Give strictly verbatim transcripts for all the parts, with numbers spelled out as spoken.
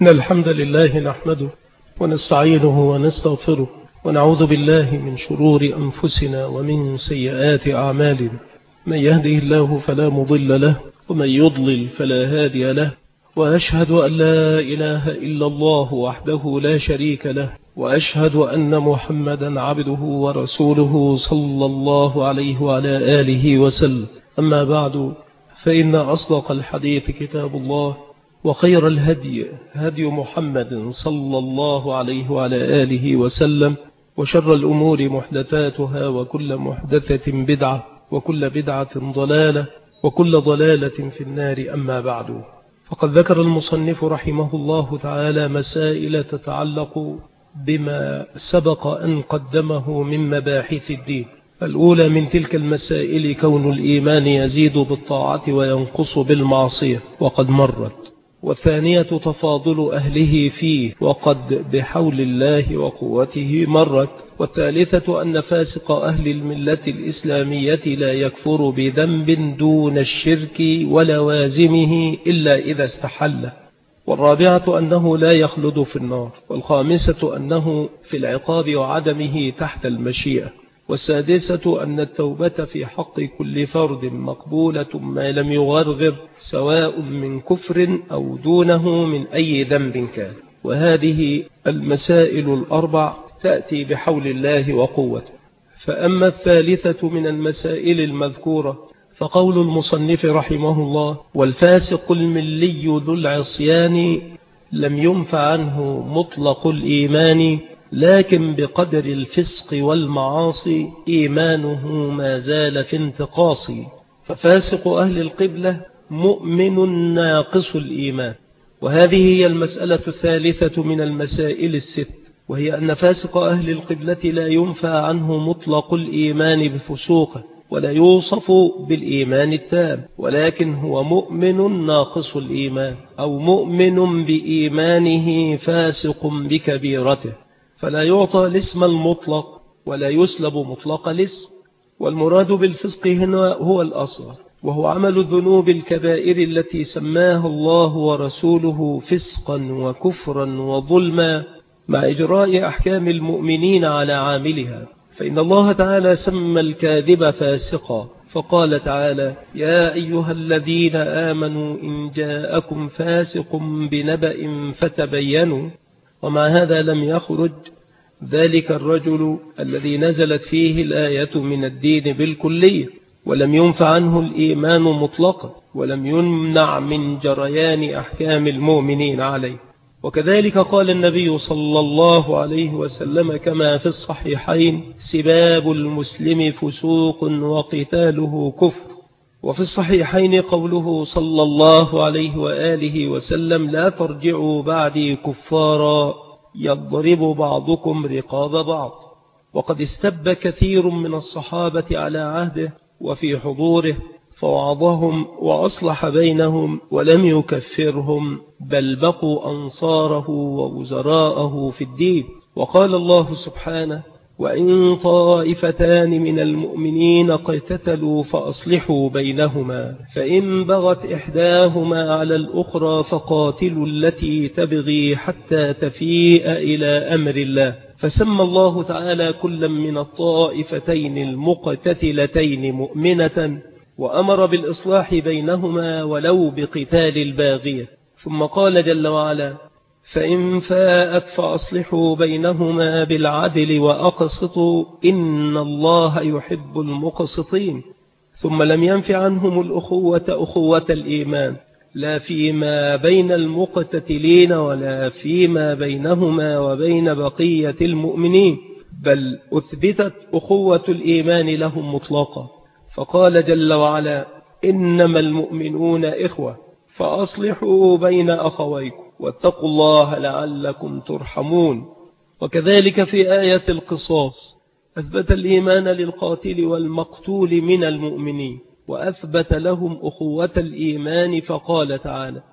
إن الحمد لله نحمده ونستعينه ونستغفره ونعوذ بالله من شرور أنفسنا ومن سيئات أعمالنا. من يهده الله فلا مضل له ومن يضلل فلا هادي له، وأشهد أن لا إله إلا الله وحده لا شريك له، وأشهد أن محمدا عبده ورسوله صلى الله عليه وعلى آله وسلم. أما بعد، فإن أصدق الحديث كتاب الله، وخير الهدي هدي محمد صلى الله عليه وعلى آله وسلم، وشر الأمور محدثاتها، وكل محدثة بدعة، وكل بدعة ضلالة، وكل ضلالة في النار. أما بعد، فقد ذكر المصنف رحمه الله تعالى مسائل تتعلق بما سبق أن قدمه من مباحث الدين. الأولى من تلك المسائل كون الإيمان يزيد بالطاعة وينقص بالمعصية، وقد مرت. والثانية تفاضل أهله فيه، وقد بحول الله وقوته مرت. والثالثة أن فاسق أهل الملة الإسلامية لا يكفر بذنب دون الشرك ولوازمه إلا إذا استحله. والرابعة أنه لا يخلد في النار. والخامسة أنه في العقاب وعدمه تحت المشيئة. والسادسة أن التوبة في حق كل فرد مقبولة ما لم يغرغر، سواء من كفر أو دونه من أي ذنب كان. وهذه المسائل الأربع تأتي بحول الله وقوته. فأما الثالثة من المسائل المذكورة فقول المصنف رحمه الله: والفاسق الملي ذو العصيان لم ينفع عنه مطلق الإيمان، لكن بقدر الفسق والمعاصي إيمانه ما زال في انتقاص. ففاسق أهل القبلة مؤمن ناقص الإيمان. وهذه هي المسألة الثالثة من المسائل الست، وهي أن فاسق أهل القبلة لا ينفع عنه مطلق الإيمان بفسوقه، ولا يوصف بالإيمان التام، ولكن هو مؤمن ناقص الإيمان، أو مؤمن بإيمانه فاسق بكبيرته، فلا يعطى الاسم المطلق ولا يسلب مطلق الاسم. والمراد بالفسق هنا هو الأصغر، وهو عمل الذنوب الكبائر التي سماها الله ورسوله فسقا وكفرا وظلما، مع إجراء أحكام المؤمنين على عاملها. فإن الله تعالى سمى الكاذب فاسقا، فقال تعالى: يا أيها الذين آمنوا إن جاءكم فاسق بنبأ فتبينوا. ومع هذا لم يخرج ذلك الرجل الذي نزلت فيه الآية من الدين بالكلية، ولم ينفع عنه الإيمان مطلقا، ولم يمنع من جريان أحكام المؤمنين عليه. وكذلك قال النبي صلى الله عليه وسلم كما في الصحيحين: سباب المسلم فسوق وقتاله كفر. وفي الصحيحين قوله صلى الله عليه وآله وسلم: لا ترجعوا بعدي كفارا يضرب بعضكم رقاب بعض. وقد استب كثير من الصحابة على عهده وفي حضوره، فوعظهم وأصلح بينهم ولم يكفرهم، بل بقوا أنصاره ووزراءه في الدين. وقال الله سبحانه: وإن طائفتان من المؤمنين اقتتلوا فأصلحوا بينهما، فإن بغت إحداهما على الأخرى فقاتلوا التي تبغي حتى تفيء إلى أمر الله. فسمى الله تعالى كلا من الطائفتين المقتتلتين مؤمنة، وأمر بالإصلاح بينهما ولو بقتال الباغية. ثم قال جل وعلا: فإن فاءت فأصلحوا بينهما بالعدل وأقسطوا إن الله يحب المقسطين. ثم لم ينف عنهم الأخوة أخوة الإيمان، لا فيما بين المقتتلين ولا فيما بينهما وبين بقية المؤمنين، بل أثبتت أخوة الإيمان لهم مطلقا. فقال جل وعلا: إنما المؤمنون إخوة فأصلحوا بين أخويكم واتقوا الله لعلكم ترحمون. وكذلك في آية القصاص أثبت الإيمان للقاتل والمقتول من المؤمنين، وأثبت لهم أخوة الإيمان، فقال تعالى: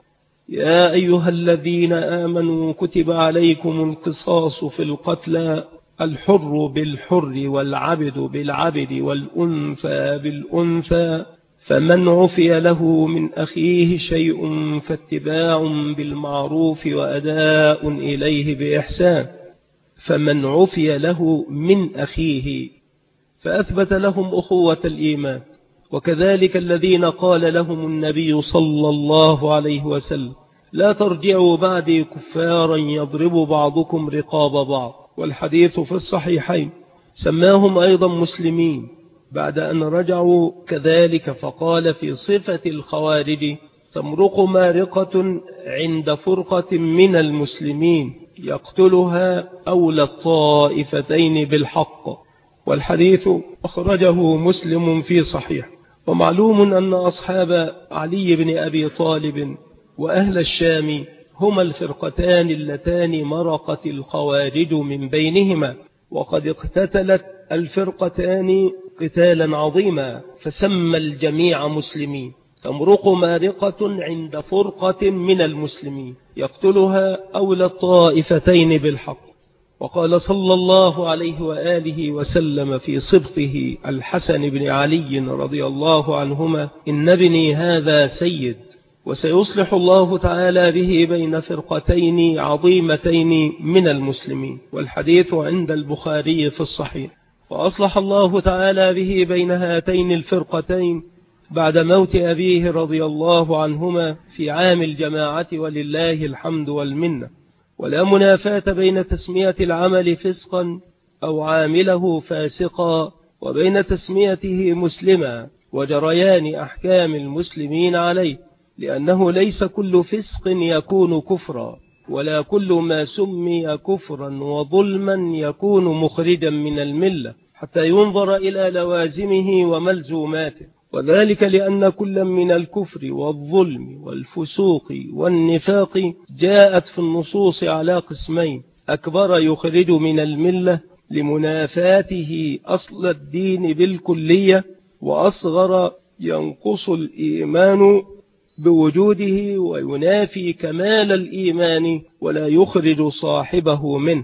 يا أيها الذين آمنوا كتب عليكم القصاص في القتلى، الحر بالحر والعبد بالعبد والأنثى بالأنثى فمن عفي له من أخيه شيء فاتباع بالمعروف وأداء إليه بإحسان. فمن عفي له من أخيه فأثبت لهم أخوة الإيمان. وكذلك الذين قال لهم النبي صلى الله عليه وسلم لا ترجعوا بعدي كفارا يضرب بعضكم رقاب بعض، والحديث في الصحيحين. سماهم أيضا مسلمين بعد أن رجعوا كذلك، فقال في صفة الخوارج تمرق مارقة عند فرقة من المسلمين يقتلها أولى الطائفتين بالحق، والحديث أخرجه مسلم في صحيح. ومعلوم أن أصحاب علي بن أبي طالب وأهل الشام هما الفرقتان اللتان مرقت الخوارج من بينهما، وقد اقتتلت الفرقتان قتالا عظيما، فسمى الجميع مسلمين. تمرق مارقة عند فرقة من المسلمين يقتلها أولى الطائفتين بالحق. وقال صلى الله عليه وآله وسلم في صبته الحسن بن علي رضي الله عنهما إن ابني هذا سيد، وسيصلح الله تعالى به بين فرقتين عظيمتين من المسلمين، والحديث عند البخاري في الصحيح. وأصلح الله تعالى به بين هاتين الفرقتين بعد موت أبيه رضي الله عنهما في عام الجماعة، ولله الحمد والمنة. ولا منافاة بين تسمية العمل فسقا أو عامله فاسقا وبين تسميته مسلما وجريان أحكام المسلمين عليه، لأنه ليس كل فسق يكون كفرا، ولا كل ما سمي كفرا وظلما يكون مخرجا من الملة، حتى ينظر إلى لوازمه وملزوماته. وذلك لأن كل من الكفر والظلم والفسوق والنفاق جاءت في النصوص على قسمين: أكبر يخرج من الملة لمنافاته أصل الدين بالكلية، وأصغر ينقص الإيمان بوجوده وينافي كمال الإيمان ولا يخرج صاحبه منه.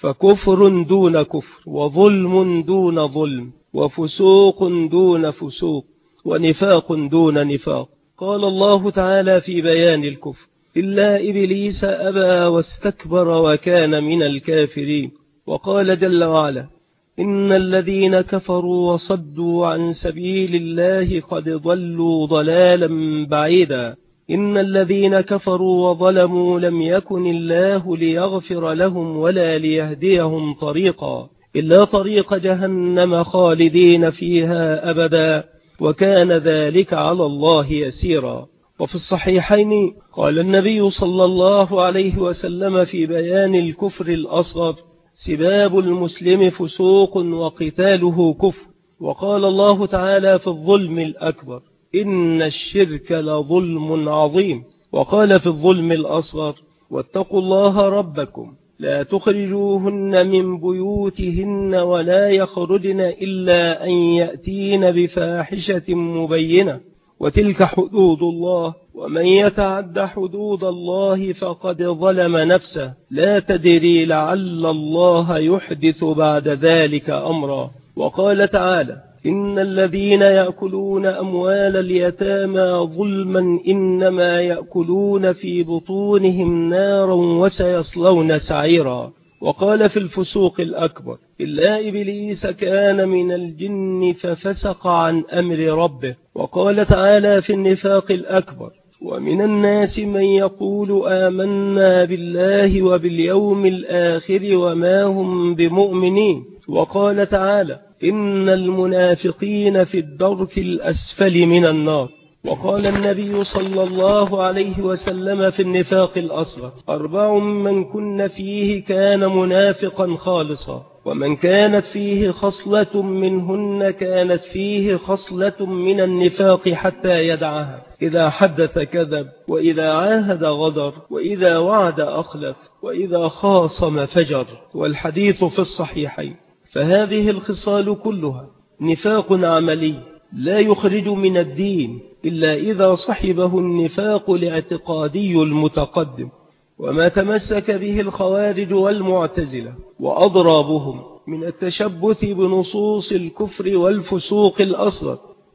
فكفر دون كفر، وظلم دون ظلم، وفسوق دون فسوق، ونفاق دون نفاق. قال الله تعالى في بيان الكفر: إلا إبليس أبى واستكبر وكان من الكافرين. وقال جل وعلا: إن الذين كفروا وصدوا عن سبيل الله قد ضلوا ضلالا بعيدا. إن الذين كفروا وظلموا لم يكن الله ليغفر لهم ولا ليهديهم طريقا إلا طريق جهنم خالدين فيها أبدا، وكان ذلك على الله يسيرا. وفي الصحيحين قال النبي صلى الله عليه وسلم في بيان الكفر الأصغر: سباب المسلم فسوق وقتاله كفر. وقال الله تعالى في الظلم الأكبر: إن الشرك لظلم عظيم. وقال في الظلم الأصغر: واتقوا الله ربكم لا تخرجوهن من بيوتهن ولا يخرجن إلا أن يأتين بفاحشة مبينة وتلك حدود الله ومن يتعد حدود الله فقد ظلم نفسه لا تدري لعل الله يحدث بعد ذلك أمرا. وقال تعالى: إن الذين يأكلون أموال اليتامى ظلما إنما يأكلون في بطونهم نارا وسيصلون سعيرا. وقال في الفسوق الأكبر: إلا إبليس كان من الجن ففسق عن أمر ربه. وقال تعالى في النفاق الأكبر: ومن الناس من يقول آمنا بالله وباليوم الآخر وما هم بمؤمنين. وقال تعالى: إن المنافقين في الدرك الأسفل من النار. وقال النبي صلى الله عليه وسلم في النفاق الأصغر: أربع من كن فيه كان منافقا خالصا، ومن كانت فيه خصلة منهن كانت فيه خصلة من النفاق حتى يدعها: إذا حدث كذب، وإذا عاهد غدر، وإذا وعد أخلف، وإذا خاصم فجر. والحديث في الصحيحين. فهذه الخصال كلها نفاق عملي لا يخرج من الدين إلا إذا صحبه النفاق الاعتقادي المتقدم. وما تمسك به الخوارج والمعتزلة وأضرابهم من التشبث بنصوص الكفر والفسوق الأصغر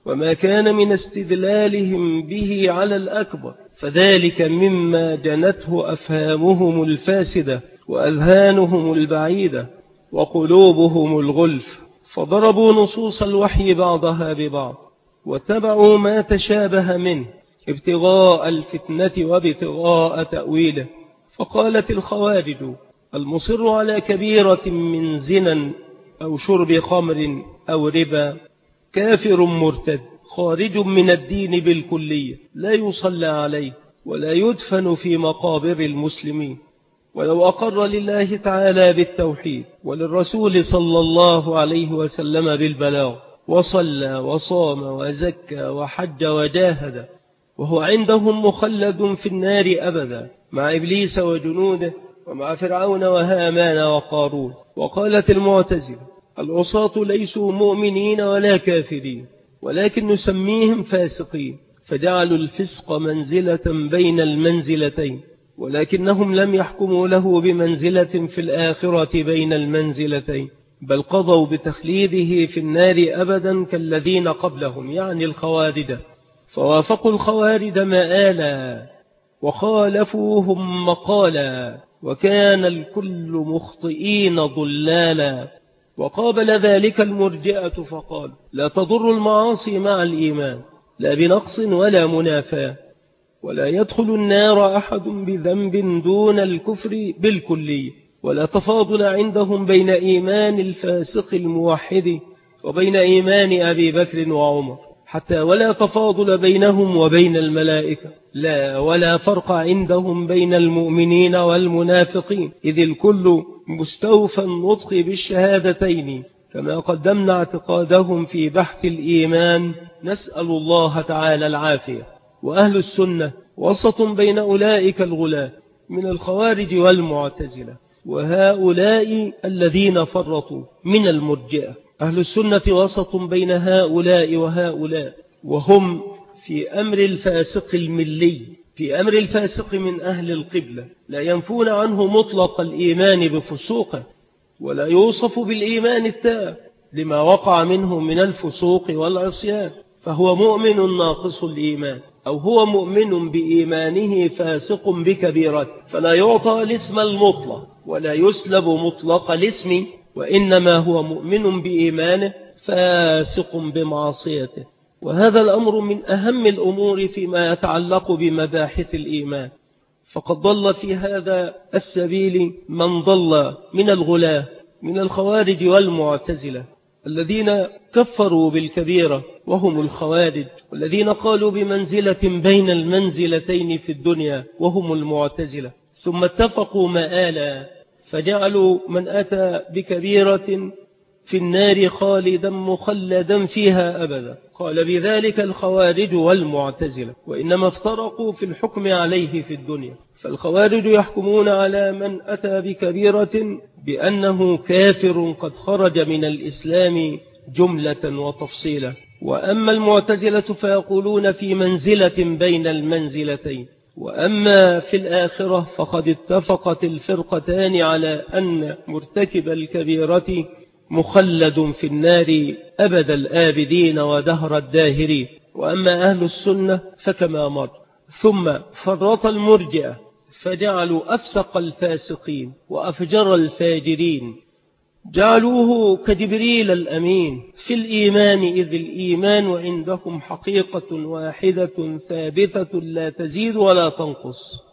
وما كان من استدلالهم به على الأكبر، فذلك مما جنته أفهامهم الفاسدة وأذهانهم البعيدة وقلوبهم الغلف، فضربوا نصوص الوحي بعضها ببعض واتبعوا ما تشابه منه ابتغاء الفتنة وابتغاء تأويله. فقالت الخوارج: المصر على كبيرة من زنا أو شرب خمر أو ربا كافر مرتد خارج من الدين بالكلية، لا يصلى عليه ولا يدفن في مقابر المسلمين، ولو أقر لله تعالى بالتوحيد وللرسول صلى الله عليه وسلم بالبلاغ وصلى وصام وزكى وحج وجاهد، وهو عندهم مخلد في النار أبدا مع إبليس وجنوده ومع فرعون وهامان وقارون. وقالت المعتزلة: العصاة ليسوا مؤمنين ولا كافرين، ولكن نسميهم فاسقين، فجعلوا الفسق منزلة بين المنزلتين، ولكنهم لم يحكموا له بمنزلة في الآخرة بين المنزلتين، بل قضوا بتخليده في النار أبدا كالذين قبلهم، يعني الخوارج، فوافقوا الخوارج مآلا وخالفوهم مقالا، وكان الكل مخطئين ضلالا. وقابل ذلك المرجئة فقال: لا تضر المعاصي مع الإيمان، لا بنقص ولا منافاة، ولا يدخل النار أحد بذنب دون الكفر بالكلي، ولا تفاضل عندهم بين إيمان الفاسق الموحد وبين إيمان أبي بكر وعمر، حتى ولا تفاضل بينهم وبين الملائكة، لا ولا فرق عندهم بين المؤمنين والمنافقين، إذ الكل مستوفى النطق بالشهادتين، كما قدمنا اعتقادهم في بحث الإيمان، نسأل الله تعالى العافية. وأهل السنة وسط بين أولئك الغلاة من الخوارج والمعتزلة وهؤلاء الذين فرطوا من المرجئة. أهل السنة وسط بين هؤلاء وهؤلاء، وهم في أمر الفاسق الملي، في أمر الفاسق من أهل القبلة، لا ينفون عنه مطلق الإيمان بفسوقه، ولا يوصف بالإيمان التام لما وقع منه من الفسوق والعصيان، فهو مؤمن ناقص الإيمان، أو هو مؤمن بإيمانه فاسق بكبيرة، فلا يعطى الاسم المطلق ولا يسلب مطلق الاسم، وإنما هو مؤمن بإيمانه فاسق بمعصيته. وهذا الأمر من أهم الأمور فيما يتعلق بمباحث الإيمان، فقد ضل في هذا السبيل من ضل من الغلاة من الخوارج والمعتزلة الذين كفروا بالكبيرة وهم الخوارج، والذين قالوا بمنزلة بين المنزلتين في الدنيا وهم المعتزلة، ثم اتفقوا مآلا فجعلوا من أتى بكبيرة في النار خالدا مخلدا فيها أبدا. قال بذلك الخوارج والمعتزلة، وإنما افترقوا في الحكم عليه في الدنيا، فالخوارج يحكمون على من أتى بكبيرة بأنه كافر قد خرج من الإسلام جملة وتفصيلا، وأما المعتزلة فيقولون في منزلة بين المنزلتين. وأما في الآخرة فقد اتفقت الفرقتان على أن مرتكب الكبيرة مخلد في النار أبد الآبدين ودهر الداهرين. وأما أهل السنة فكما مر. ثم فرط المرجئة فجعلوا أفسق الفاسقين وأفجر الفاجرين جعلوه كجبريل الأمين في الإيمان، إذ الإيمان عندهم حقيقة واحدة ثابتة لا تزيد ولا تنقص،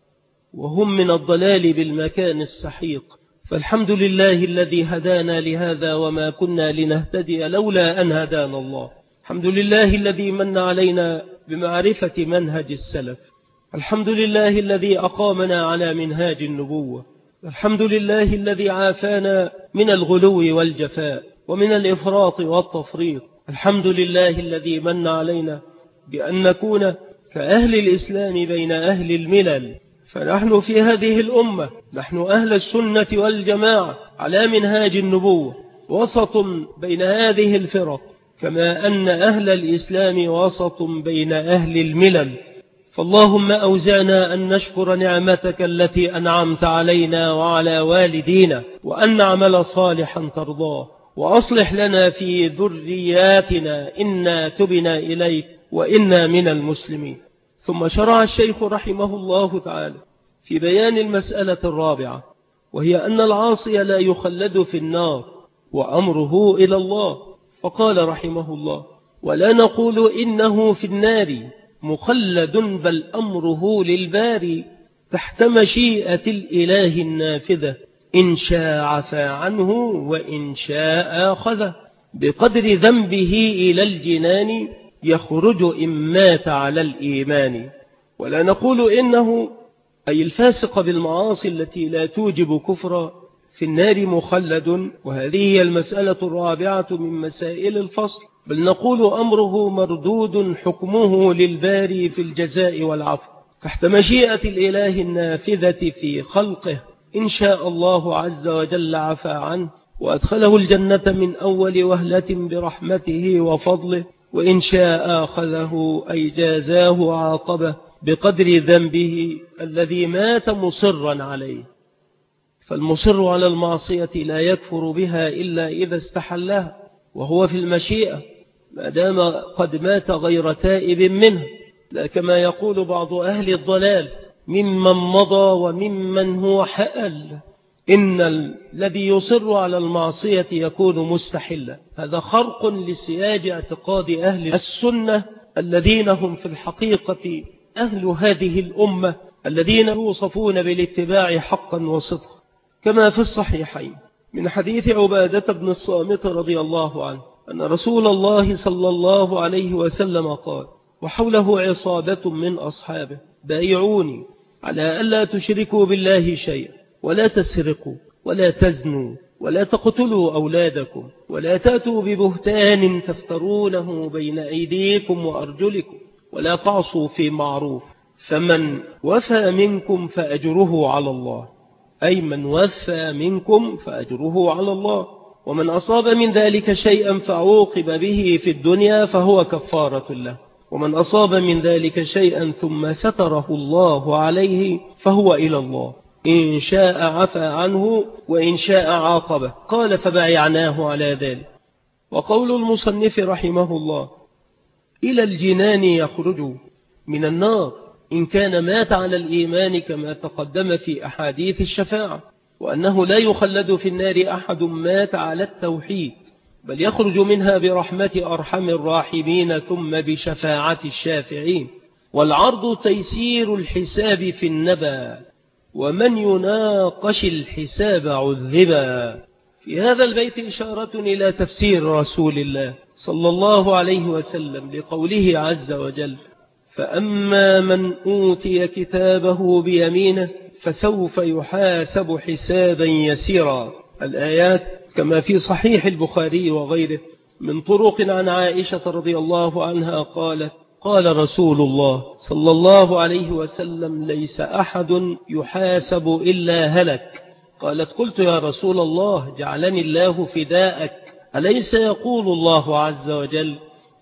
وهم من الضلال بالمكان السحيق. فالحمد لله الذي هدانا لهذا وما كنا لنهتدي لولا أن هدانا الله. الحمد لله الذي من علينا بمعرفة منهج السلف. الحمد لله الذي أقامنا على منهاج النبوة. الحمد لله الذي عافانا من الغلو والجفاء ومن الإفراط والتفريط. الحمد لله الذي من علينا بأن نكون كأهل الإسلام بين أهل الملل، فنحن في هذه الأمة نحن أهل السنة والجماعة على منهاج النبوة، وسط بين هذه الفرق، كما أن أهل الإسلام وسط بين أهل الملل. فاللهم أوزعنا أن نشكر نعمتك التي أنعمت علينا وعلى والدينا، وأن نعمل صالحا ترضاه، وأصلح لنا في ذرياتنا إنا تبنا إليك وإنا من المسلمين. ثم شرع الشيخ رحمه الله تعالى في بيان المسألة الرابعة، وهي أن العاصي لا يخلد في النار وأمره إلى الله، فقال رحمه الله: ولا نقول إنه في النار مخلد بل أمره للباري تحت مشيئة الإله النافذة، إن شاء عفى عنه وإن شاء أخذه، بقدر ذنبه إلى الجنان يخرج إن مات على الإيمان. ولا نقول إنه أي الفاسق بالمعاصي التي لا توجب كفرا في النار مخلد، وهذه هي المسألة الرابعة من مسائل الفصل، بل نقول أمره مردود حكمه للباري في الجزاء والعفو تحت مشيئة الإله النافذة في خلقه، إن شاء الله عز وجل عفى عنه وأدخله الجنة من أول وهلة برحمته وفضله، وإن شاء أخذه أي جازاه عاقبه بقدر ذنبه الذي مات مصرا عليه. فالمصر على المعصية لا يكفر بها إلا إذا استحلها، وهو في المشيئة ما دام قد مات غير تائب منه، لا كما يقول بعض أهل الضلال ممن مضى وممن هو حأل إن الذي يصر على المعصية يكون مستحلا. هذا خرق لسياج اعتقاد أهل السنة الذين هم في الحقيقة أهل هذه الأمة الذين يوصفون بالاتباع حقا وصدقا، كما في الصحيحين من حديث عبادة بن الصامت رضي الله عنه أن رسول الله صلى الله عليه وسلم قال وحوله عصابة من أصحابه: بايعوني على ألا تشركوا بالله شيئا، ولا تسرقوا، ولا تزنوا، ولا تقتلوا أولادكم، ولا تأتوا ببهتان تفترونه بين أيديكم وأرجلكم، ولا تعصوا في معروف، فمن وفى منكم فأجره على الله، أي من وفى منكم فأجره على الله، ومن أصاب من ذلك شيئا فعوقب به في الدنيا فهو كفارة له، ومن أصاب من ذلك شيئا ثم ستره الله عليه فهو إلى الله، إن شاء عفى عنه وإن شاء عاقبه. قال فبايعناه على ذلك. وقول المصنف رحمه الله: إلى الجنان يخرج من النار إن كان مات على الإيمان كما تقدم في أحاديث الشفاعة، وأنه لا يخلد في النار أحد مات على التوحيد، بل يخرج منها برحمة أرحم الراحمين ثم بشفاعة الشافعين. والعرض تيسير الحساب في النبا، ومن يناقش الحساب عذبا. في هذا البيت إشارة إلى تفسير رسول الله صلى الله عليه وسلم لقوله عز وجل: فأما من أوتي كتابه بيمينه فسوف يحاسب حسابا يسيرا. الآيات كما في صحيح البخاري وغيره من طرق عن عائشة رضي الله عنها قالت: قال رسول الله صلى الله عليه وسلم: ليس أحد يحاسب إلا هلك. قالت: قلت يا رسول الله جعلني الله فداءك، أليس يقول الله عز وجل: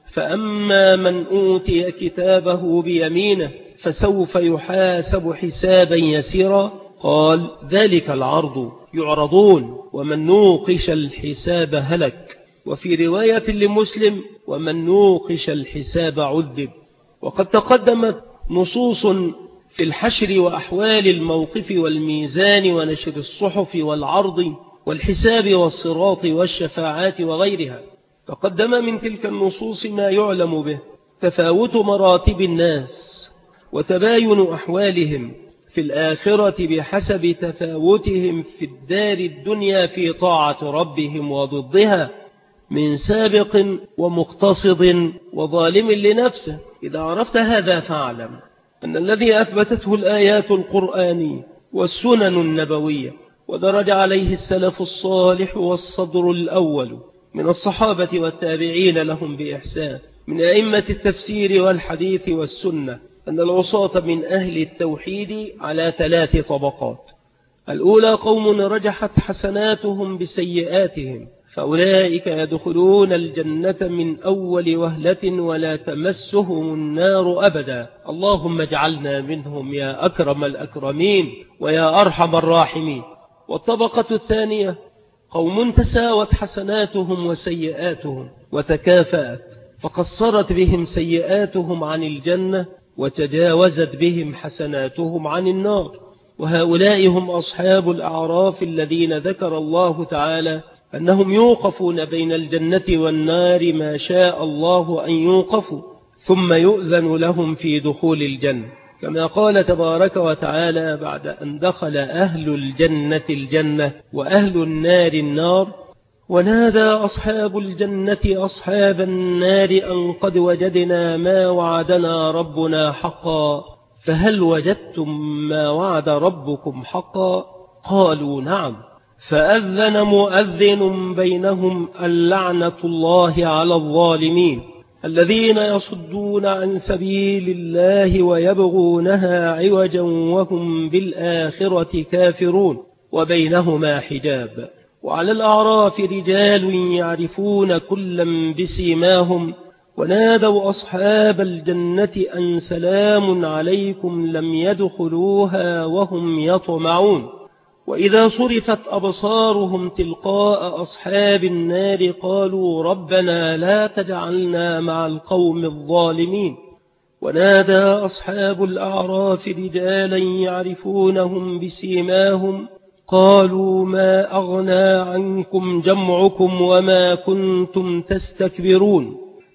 فأما من أوتي كتابه بيمينه فسوف يحاسب حسابا يسيرا؟ قال: ذلك العرض يعرضون، ومن نوقش الحساب هلك. وفي رواية لمسلم: ومن نوقش الحساب عذب. وقد تقدمت نصوص في الحشر وأحوال الموقف والميزان ونشر الصحف والعرض والحساب والصراط والشفاعات وغيرها. تقدم من تلك النصوص ما يعلم به تفاوت مراتب الناس وتباين أحوالهم في الآخرة بحسب تفاوتهم في الدار الدنيا في طاعة ربهم وضدها من سابق ومقتصد وظالم لنفسه. إذا عرفت هذا فاعلم أن الذي أثبتته الآيات القرآنية والسنن النبوية ودرج عليه السلف الصالح والصدر الأول من الصحابة والتابعين لهم بإحسان من أئمة التفسير والحديث والسنة أن العصاة من أهل التوحيد على ثلاث طبقات. الأولى قوم رجحت حسناتهم بسيئاتهم، فأولئك يدخلون الجنة من أول وهلة ولا تمسهم النار أبدا. اللهم اجعلنا منهم يا أكرم الأكرمين ويا أرحم الراحمين. والطبقة الثانية قوم تساوت حسناتهم وسيئاتهم وتكافأت، فقصرت بهم سيئاتهم عن الجنة وتجاوزت بهم حسناتهم عن النار. وهؤلاء هم أصحاب الأعراف الذين ذكر الله تعالى أنهم يوقفون بين الجنة والنار ما شاء الله أن يوقفوا، ثم يؤذن لهم في دخول الجنة، كما قال تبارك وتعالى بعد أن دخل أهل الجنة الجنة وأهل النار النار: ونادى أصحاب الجنة أصحاب النار أن قد وجدنا ما وعدنا ربنا حقا فهل وجدتم ما وعد ربكم حقا؟ قالوا نعم. فأذن مؤذن بينهم اللعنة الله على الظالمين الذين يصدون عن سبيل الله ويبغونها عوجا وهم بالآخرة كافرون، وبينهما حجاب. وعلى الأعراف رجال يعرفون كلا بسيماهم ونادوا أصحاب الجنة أن سلام عليكم لم يدخلوها وهم يطمعون. وإذا صرفت أبصارهم تلقاء أصحاب النار قالوا ربنا لا تجعلنا مع القوم الظالمين. ونادى أصحاب الأعراف رجالا يعرفونهم بسيماهم قالوا ما أغنى عنكم جمعكم وما كنتم تستكبرون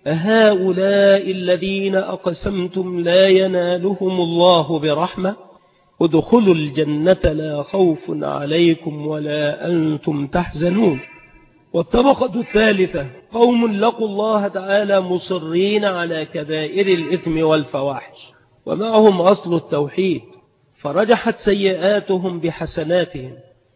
أهؤلاء الذين أقسمتم لا ينالهم الله برحمة ادخلوا الجنة لا خوف عليكم ولا أنتم تحزنون. والطبقة الثالثة قوم لقوا الله تعالى مصرين على كبائر الإثم والفواحش ومعهم أصل التوحيد، فرجحت سيئاتهم بحسناتهم،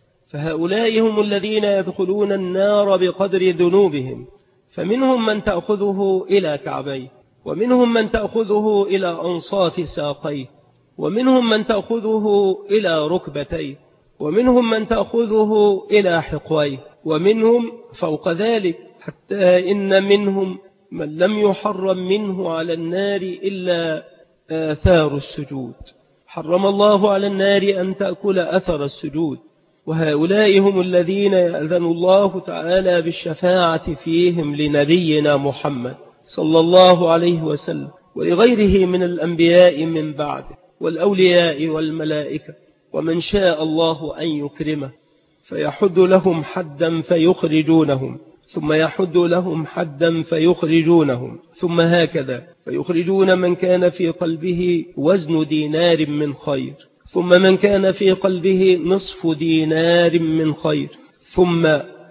فهؤلاء هم الذين يدخلون النار بقدر ذنوبهم، فمنهم من تأخذه إلى كعبيه، ومنهم من تأخذه إلى أنصاف ساقيه، ومنهم من تأخذه إلى ركبتيه، ومنهم من تأخذه إلى حقويه، ومنهم فوق ذلك، حتى إن منهم من لم يحرم منه على النار إلا آثار السجود، حرم الله على النار أن تأكل أثر السجود. وهؤلاء هم الذين يأذن الله تعالى بالشفاعة فيهم لنبينا محمد صلى الله عليه وسلم ولغيره من الأنبياء من بعده والأولياء والملائكة ومن شاء الله أن يكرمه، فيحد لهم حدا فيخرجونهم، ثم يحد لهم حدا فيخرجونهم، ثم هكذا فيخرجون من كان في قلبه وزن دينار من خير، ثم من كان في قلبه نصف دينار من خير، ثم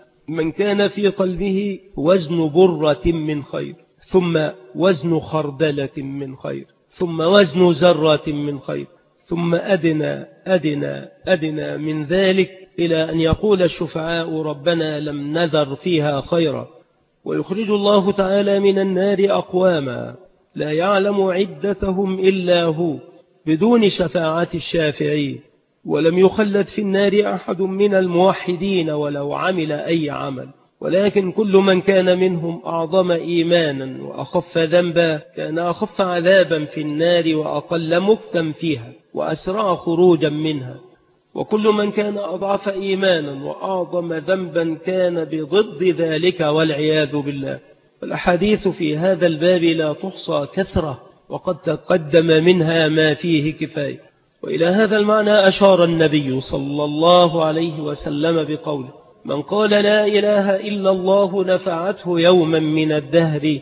من كان في قلبه وزن برة من خير، ثم وزن خردلة من خير، ثم وزن زرة من خير، ثم أدنى أدنى أدنى من ذلك، إلى أن يقول الشفعاء ربنا لم نذر فيها خيرا. ويخرج الله تعالى من النار أقواما لا يعلم عدتهم إلا هو بدون شفاعة الشافعين، ولم يخلد في النار أحد من الموحدين ولو عمل أي عمل، ولكن كل من كان منهم أعظم إيمانا وأخف ذنبا كان أخف عذابا في النار وأقل مكثا فيها وأسرع خروجا منها، وكل من كان أضعف إيمانا وأعظم ذنبا كان بضد ذلك والعياذ بالله. والأحاديث في هذا الباب لا تحصى كثرة، وقد تقدم منها ما فيه كفاية. وإلى هذا المعنى أشار النبي صلى الله عليه وسلم بقوله من قال لا إله إلا الله نفعته يوما من الدهر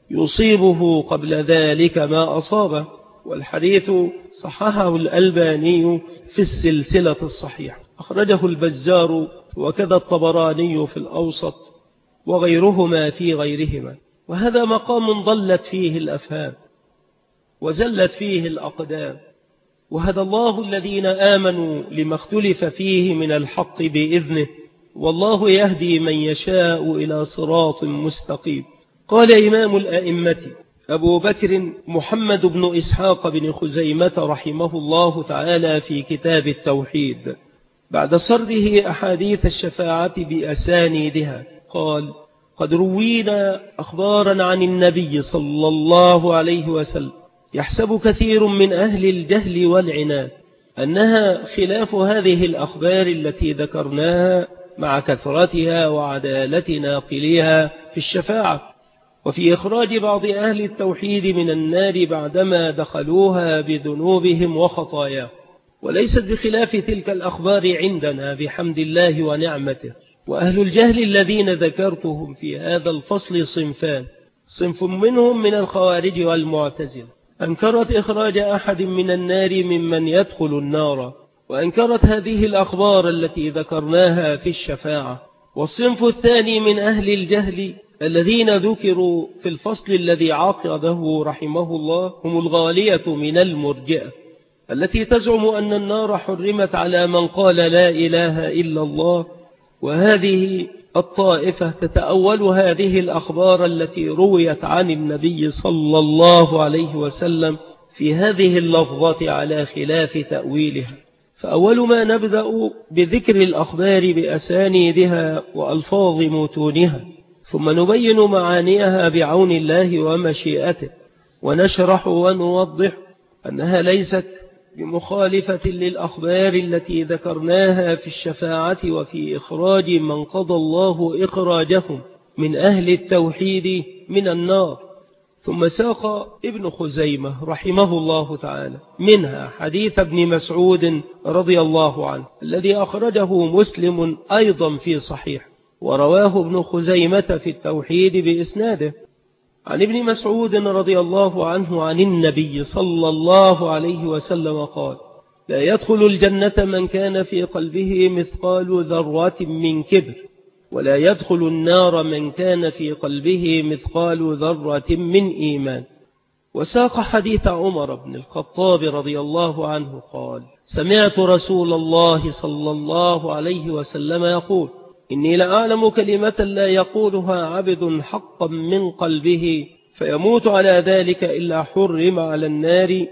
يصيبه قبل ذلك ما أصابه. والحديث صححه الألباني في السلسلة الصحيحة، أخرجه البزار وكذا الطبراني في الأوسط وغيرهما في غيرهما. وهذا مقام ضلت فيه الأفهام وزلت فيه الأقدام، وهدى الله الذين آمنوا لما اختلف فيه من الحق بإذنه، والله يهدي من يشاء إلى صراط مستقيم. قال إمام الأئمة أبو بكر محمد بن إسحاق بن خزيمة رحمه الله تعالى في كتاب التوحيد بعد سرده أحاديث الشفاعة بأسانيدها قال قد روينا أخبارا عن النبي صلى الله عليه وسلم يحسب كثير من أهل الجهل والعناد أنها خلاف هذه الأخبار التي ذكرناها مع كثرتها وعدالة ناقلها في الشفاعة، وفي إخراج بعض أهل التوحيد من النار بعدما دخلوها بذنوبهم وخطاياهم، وليست بخلاف تلك الأخبار عندنا بحمد الله ونعمته. وأهل الجهل الذين ذكرتهم في هذا الفصل صنفان: صنف منهم من الخوارج والمعتزلة أنكرت إخراج أحد من النار ممن يدخل النار، وأنكرت هذه الأخبار التي ذكرناها في الشفاعة. والصنف الثاني من أهل الجهل الذين ذكروا في الفصل الذي عقده رحمه الله هم الغالية من المرجئة التي تزعم أن النار حرمت على من قال لا إله إلا الله. وهذه الطائفة تتأول هذه الأخبار التي رويت عن النبي صلى الله عليه وسلم في هذه اللفظة على خلاف تأويلها. فأول ما نبدأ بذكر الأخبار بأسانيدها وألفاظ متونها، ثم نبين معانيها بعون الله ومشيئته، ونشرح ونوضح أنها ليست بمخالفة للأخبار التي ذكرناها في الشفاعة وفي إخراج من قضى الله إخراجهم من أهل التوحيد من النار. ثم ساق ابن خزيمة رحمه الله تعالى منها حديث ابن مسعود رضي الله عنه الذي أخرجه مسلم أيضا في صحيح، ورواه ابن خزيمة في التوحيد بإسناده عن ابن مسعود رضي الله عنه عن النبي صلى الله عليه وسلم قال: لا يدخل الجنة من كان في قلبه مثقال ذرة من كبر، ولا يدخل النار من كان في قلبه مثقال ذرة من إيمان. وساق حديث عمر بن الخطاب رضي الله عنه قال: سمعت رسول الله صلى الله عليه وسلم يقول: إني لأعلم كلمة لا يقولها عبد حقا من قلبه فيموت على ذلك إلا حرم على النار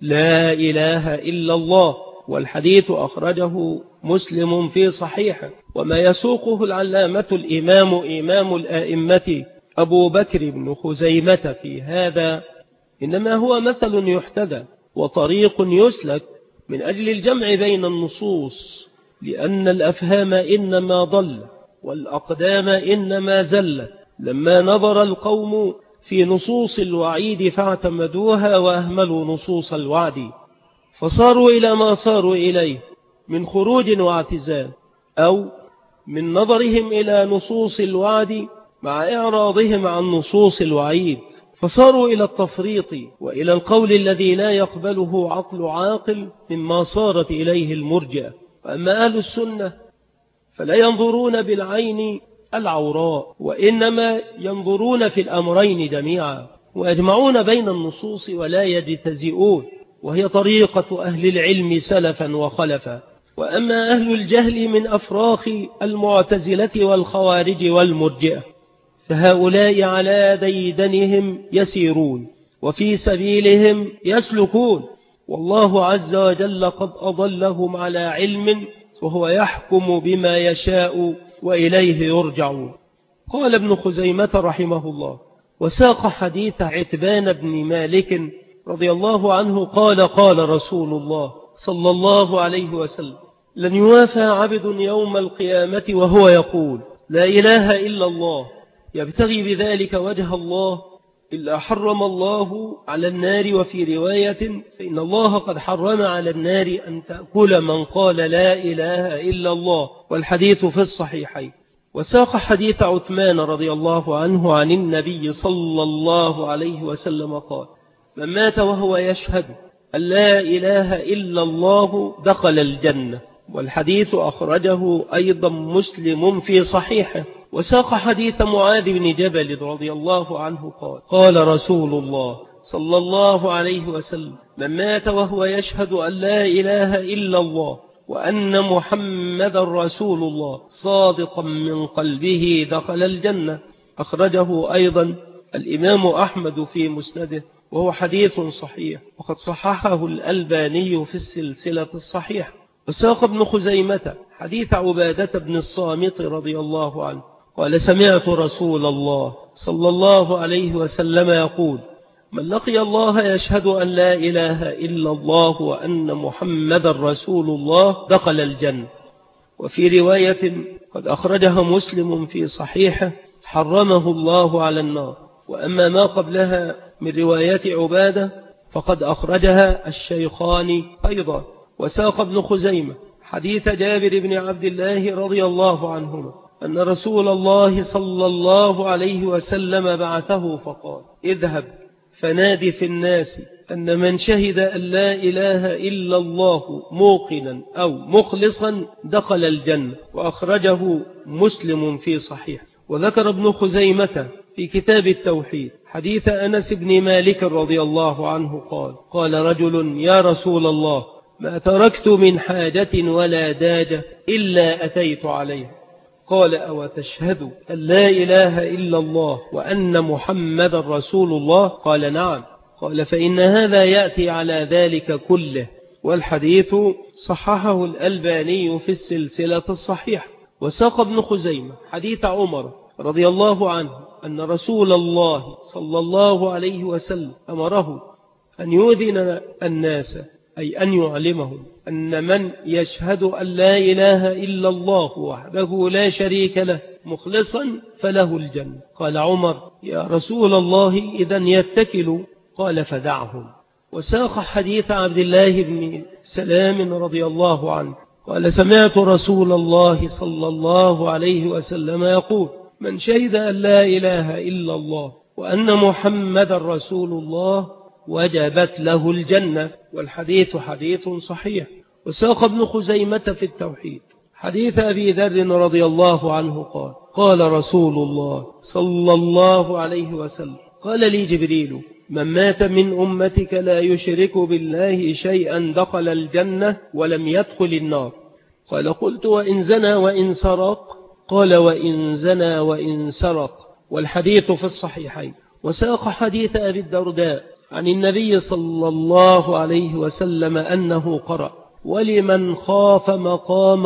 لا إله إلا الله. والحديث أخرجه مسلم في صحيحه. وما يسوقه العلامة الإمام إمام الآئمة أبو بكر بن خزيمة في هذا إنما هو مثل يحتذى وطريق يسلك من أجل الجمع بين النصوص، لأن الأفهام إنما ضل والأقدام إنما زل لما نظر القوم في نصوص الوعيد فاعتمدوها وأهملوا نصوص الوعد، فصاروا إلى ما صاروا إليه من خروج واعتزال، أو من نظرهم إلى نصوص الوعد مع إعراضهم عن نصوص الوعيد، فصاروا إلى التفريط وإلى القول الذي لا يقبله عقل عاقل مما صارت إليه المرجئة. وأما أهل السنة فلا ينظرون بالعين العوراء، وإنما ينظرون في الأمرين جميعا، ويجمعون بين النصوص ولا يجتزئون، وهي طريقة أهل العلم سلفا وخلفا. وأما أهل الجهل من أفراخ المعتزلة والخوارج والمرجئة فهؤلاء على ديدنهم يسيرون وفي سبيلهم يسلكون، والله عز وجل قد أضلهم على علم وهو يحكم بما يشاء وإليه يرجعون. قال ابن خزيمة رحمه الله: وساق حديث عتبان بن مالك رضي الله عنه قال: قال رسول الله صلى الله عليه وسلم: لن يوافى عبد يوم القيامة وهو يقول لا إله إلا الله يبتغي بذلك وجه الله إلا حرم الله على النار. وفي رواية: فإن الله قد حرم على النار أن تأكل من قال لا إله إلا الله. والحديث في الصحيحين. وساق حديث عثمان رضي الله عنه عن النبي صلى الله عليه وسلم قال: من مات وهو يشهد أن لا إله إلا الله دخل الجنة. والحديث أخرجه أيضا مسلم في صحيحه. وساق حديث معاذ بن جبل رضي الله عنه قال: قال رسول الله صلى الله عليه وسلم: من مات وهو يشهد أن لا إله إلا الله وأن محمد رسول الله صادقا من قلبه دخل الجنة. أخرجه أيضا الإمام أحمد في مسنده، وهو حديث صحيح، وقد صححه الألباني في السلسلة الصحيحة. وساق ابن خزيمة حديث عبادة بن الصامت رضي الله عنه قال: سمعت رسول الله صلى الله عليه وسلم يقول: من لقي الله يشهد أن لا إله إلا الله وأن محمد رسول الله دخل الجنة. وفي رواية قد أخرجها مسلم في صحيحه حرمه الله على النار. وأما ما قبلها من روايات عبادة فقد أخرجها الشيخان أيضا. وساق ابن خزيمة حديث جابر بن عبد الله رضي الله عنهما أن رسول الله صلى الله عليه وسلم بعثه فقال: اذهب فنادي في الناس أن من شهد أن لا إله إلا الله موقنا أو مخلصا دخل الجنة. وأخرجه مسلم في صحيح. وذكر ابن خزيمة في كتاب التوحيد حديث أنس بن مالك رضي الله عنه قال: قال رجل: يا رسول الله، ما تركت من حاجة ولا داجة إلا أتيت عليها. قال: أو تشهد أن لا إله إلا الله وأن محمد رسول الله؟ قال: نعم. قال: فإن هذا يأتي على ذلك كله. والحديث صححه الألباني في السلسلة الصحيحة. وساق ابن خزيمة حديث عمر رضي الله عنه أن رسول الله صلى الله عليه وسلم أمره أن يؤذن الناس، أي أن يعلمهم أن من يشهد أن لا إله إلا الله وحده لا شريك له مخلصا فله الجنة. قال عمر: يا رسول الله، إذن يتكلوا. قال: فدعهم. وساق حديث عبد الله بن سلام رضي الله عنه قال: سمعت رسول الله صلى الله عليه وسلم يقول: من شهد أن لا إله إلا الله وأن محمد رسول الله وجبت له الجنة. والحديث حديث صحيح. وساق ابن خزيمة في التوحيد حديث أبي ذر رضي الله عنه قال: قال رسول الله صلى الله عليه وسلم: قال لي جبريل: من مات من أمتك لا يشرك بالله شيئا دخل الجنة ولم يدخل النار. قال: قلت: وإن زنى وإن سرق؟ قال: وإن زنى وإن سرق. والحديث في الصحيحين. وساق حديث أبي الدرداء عن النبي صلى الله عليه وسلم أنه قرأ: ولمن خاف مقام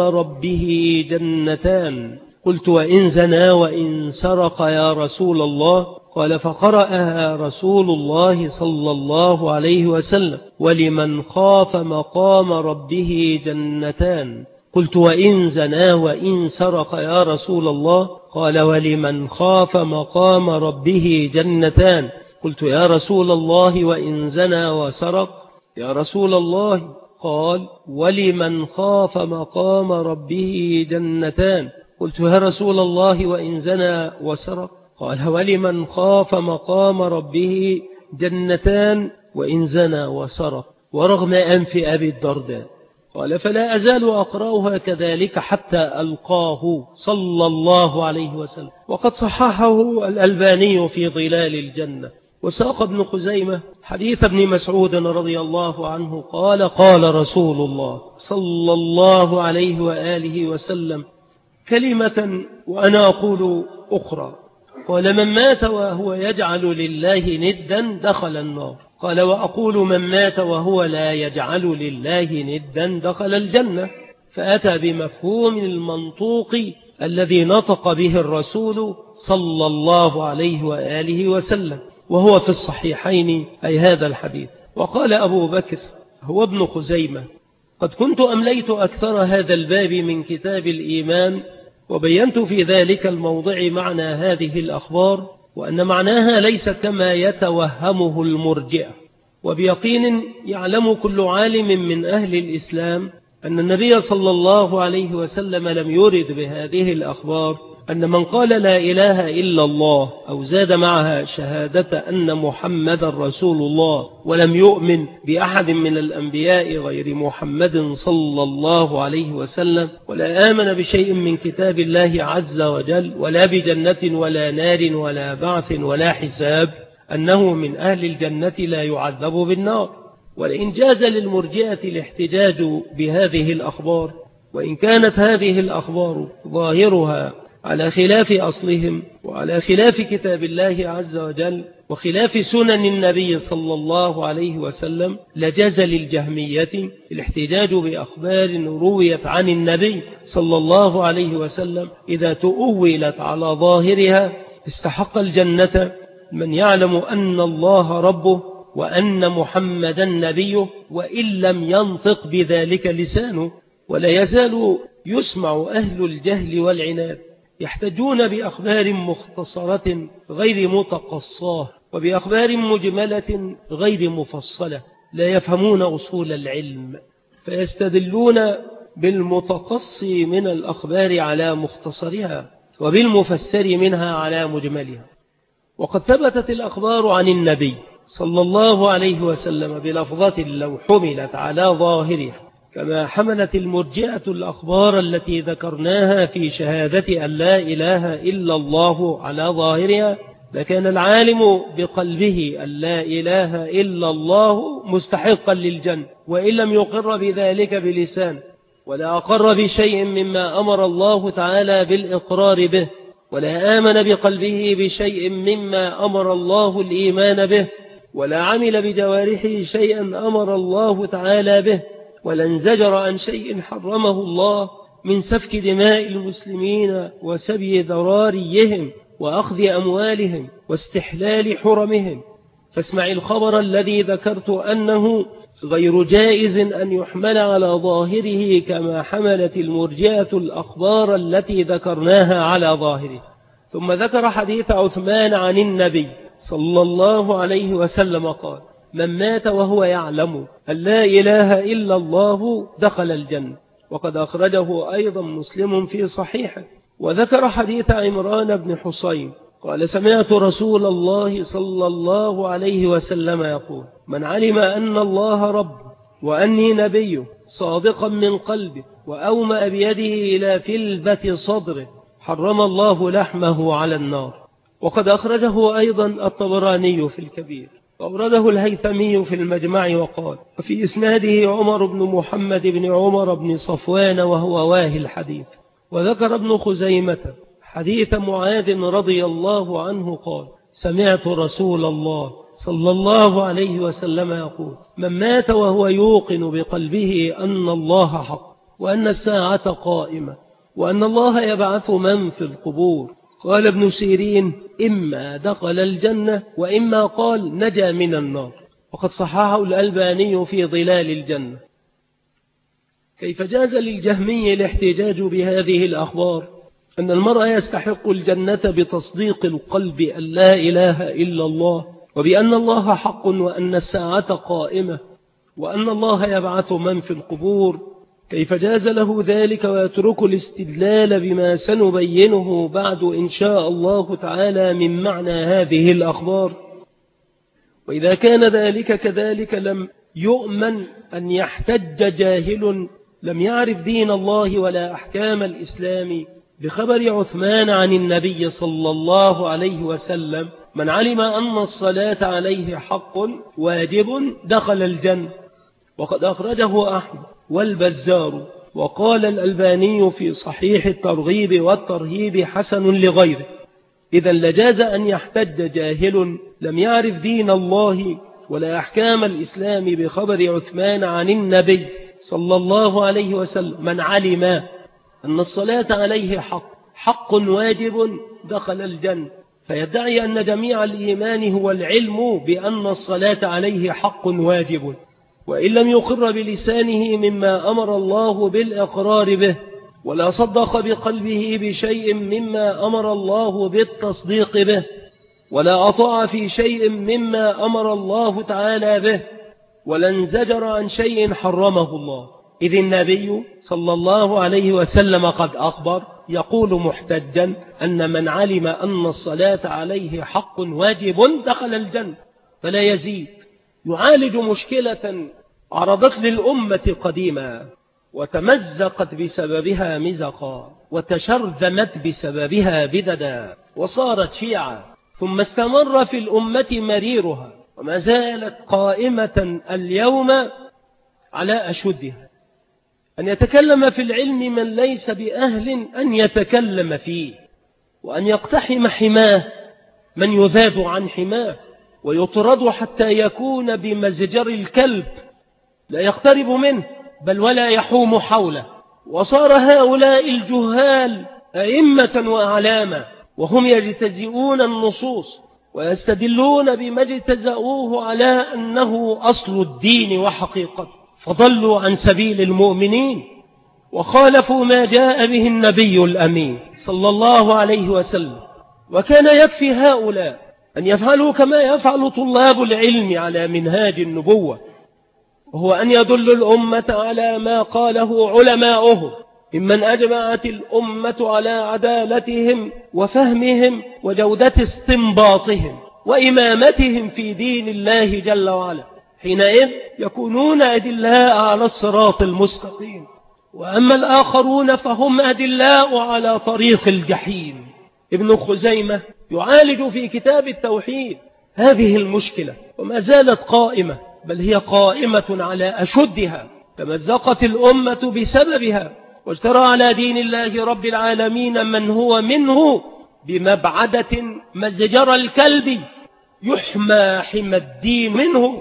ربه جنتان. قلت: وإن زنى وإن سرق يا رسول الله؟ قال: فقرأها رسول الله صلى الله عليه وسلم: ولمن خاف مقام ربه جنتان. قلت: وإن زنى وإن سرق يا رسول الله؟ قال: ولمن خاف مقام ربه جنتان. قلت: يا رسول الله، وإن زنى وسرق؟ يا رسول الله. قال: ولمن خاف مقام ربه جنتان. قلت: يا رسول الله، وإن زنى وسرق؟ قال: ولمن خاف مقام ربه جنتان وإن زنى وسرق. ورغم أنف أبي الدرداء. قال: فلا أزال أقرأها كذلك حتى ألقاه صلى الله عليه وسلم. وقد صححه الألباني في ظلال الجنة. وساق ابن خزيمة حديث ابن مسعود رضي الله عنه قال: قال رسول الله صلى الله عليه وآله وسلم كلمة وأنا أقول أخرى. قال: من مات وهو يجعل لله ندا دخل النار. قال: وأقول: من مات وهو لا يجعل لله ندا دخل الجنة. فأتى بمفهوم المنطوق الذي نطق به الرسول صلى الله عليه وآله وسلم، وهو في الصحيحين، أي هذا الحديث. وقال أبو بكر هو ابن خزيمة: قد كنت أمليت أكثر هذا الباب من كتاب الإيمان، وبينت في ذلك الموضع معنى هذه الأخبار، وأن معناها ليس كما يتوهمه المرجئة. وبيقين يعلم كل عالم من أهل الإسلام أن النبي صلى الله عليه وسلم لم يرد بهذه الأخبار أن من قال لا إله إلا الله أو زاد معها شهادة أن محمد رسول الله ولم يؤمن بأحد من الأنبياء غير محمد صلى الله عليه وسلم، ولا آمن بشيء من كتاب الله عز وجل، ولا بجنة ولا نار ولا بعث ولا حساب، أنه من أهل الجنة لا يعذب بالنار. ولئن جاز للمرجئة الاحتجاج بهذه الأخبار، وإن كانت هذه الأخبار ظاهرها على خلاف أصلهم وعلى خلاف كتاب الله عز وجل وخلاف سنن النبي صلى الله عليه وسلم، لجاز للجهمية الاحتجاج بأخبار رويت عن النبي صلى الله عليه وسلم إذا تؤولت على ظاهرها. استحق الجنة من يعلم أن الله ربه وأن محمدا نبيه، وإن لم ينطق بذلك لسانه. ولا يزال يسمع أهل الجهل والعناد يحتجون بأخبار مختصرة غير متقصاه وبأخبار مجملة غير مفصلة، لا يفهمون أصول العلم، فيستدلون بالمتقصي من الأخبار على مختصرها وبالمفسر منها على مجملها. وقد ثبتت الأخبار عن النبي صلى الله عليه وسلم بلفظة لو حملت على ظاهرها كما حملت المرجئة الأخبار التي ذكرناها في شهادة أن لا إله إلا الله على ظاهرها، لكان العالم بقلبه أن لا إله إلا الله مستحقا للجنة، وإن لم يقر بذلك بلسان ولا أقر بشيء مما أمر الله تعالى بالإقرار به، ولا آمن بقلبه بشيء مما أمر الله الإيمان به، ولا عمل بجوارحه شيئا أمر الله تعالى به، ولا انزجر عن شيء حرمه الله من سفك دماء المسلمين وسبي ذراريهم وأخذ أموالهم واستحلال حرمهم. فاسمع الخبر الذي ذكرت أنه غير جائز أن يحمل على ظاهره كما حملت المرجئة الأخبار التي ذكرناها على ظاهره. ثم ذكر حديث عثمان عن النبي صلى الله عليه وسلم قال: من مات وهو يعلم أن لا إله إلا الله دخل الجنة، وقد أخرجه أيضا مسلم في صحيحه. وذكر حديث عمران بن حصين قال: سمعت رسول الله صلى الله عليه وسلم يقول: من علم أن الله رب وأني نبي صادقا من قلبه وأومأ بيده إلى فلبة صدره حرم الله لحمه على النار. وقد أخرجه أيضا الطبراني في الكبير، وأورده الهيثمي في المجمع وقال: وفي إسناده عمر بن محمد بن عمر بن صفوان وهو واهي الحديث. وذكر ابن خزيمة حديث معاذ رضي الله عنه قال: سمعت رسول الله صلى الله عليه وسلم يقول: من مات وهو يوقن بقلبه أن الله حق وأن الساعة قائمة وأن الله يبعث من في القبور، قال ابن سيرين: إما دخل الجنة وإما قال نجا من النار. وقد صححه الألباني في ظلال الجنة. كيف جاز للجهمي الاحتجاج بهذه الأخبار أن المرء يستحق الجنة بتصديق القلب أن لا إله إلا الله وبأن الله حق وأن الساعة قائمة وأن الله يبعث من في القبور؟ كيف جاز له ذلك ويترك الاستدلال بما سنبينه بعد إن شاء الله تعالى من معنى هذه الأخبار؟ وإذا كان ذلك كذلك لم يؤمن أن يحتج جاهل لم يعرف دين الله ولا أحكام الإسلام بخبر عثمان عن النبي صلى الله عليه وسلم: من علم أن الصلاة عليه حق واجب دخل الجنة. وقد أخرجه أحمد والبزار، وقال الألباني في صحيح الترغيب والترهيب حسن لغيره. إذا لجاز أن يحتج جاهل لم يعرف دين الله ولا أحكام الإسلام بخبر عثمان عن النبي صلى الله عليه وسلم: من علم أن الصلاة عليه حق حق واجب دخل الجنة، فيدعي أن جميع الإيمان هو العلم بأن الصلاة عليه حق واجب، وإن لم يقر بلسانه مما أمر الله بالإقرار به ولا صدق بقلبه بشيء مما أمر الله بالتصديق به ولا أطاع في شيء مما أمر الله تعالى به ولا انزجر عن شيء حرمه الله. إذ النبي صلى الله عليه وسلم قد أخبر يقول محتجا أن من علم أن الصلاة عليه حق واجب دخل الجنة، فلا يزيد. يعالج مشكلة عرضت للأمة قديما وتمزقت بسببها مزقا وتشرذمت بسببها بددا وصارت شيعا، ثم استمر في الأمة مريرها وما زالت قائمة اليوم على أشدها: أن يتكلم في العلم من ليس بأهل أن يتكلم فيه، وأن يقتحم حماه من يذاد عن حماه ويطرد حتى يكون بمزجر الكلب لا يقترب منه بل ولا يحوم حوله. وصار هؤلاء الجهال أئمة وأعلاما، وهم يجتزئون النصوص ويستدلون بما اجتزأوه على أنه أصل الدين وحقيقته، فضلوا عن سبيل المؤمنين وخالفوا ما جاء به النبي الأمين صلى الله عليه وسلم. وكان يكفي هؤلاء أن يفعلوا كما يفعل طلاب العلم على منهاج النبوة، وهو أن يدل الأمة على ما قاله علماؤهم ممن أجمعت الأمة على عدالتهم وفهمهم وجودة استنباطهم وإمامتهم في دين الله جل وعلا. حينئذ يكونون أدلاء على الصراط المستقيم. وأما الآخرون فهم أدلاء على طريق الجحيم. ابن خزيمة يعالج في كتاب التوحيد هذه المشكلة، وما زالت قائمة، بل هي قائمة على أشدها. تمزقت الأمة بسببها، واجترى على دين الله رب العالمين من هو منه بمبعدة مزجر الكلب، يحمى حمى الدين منه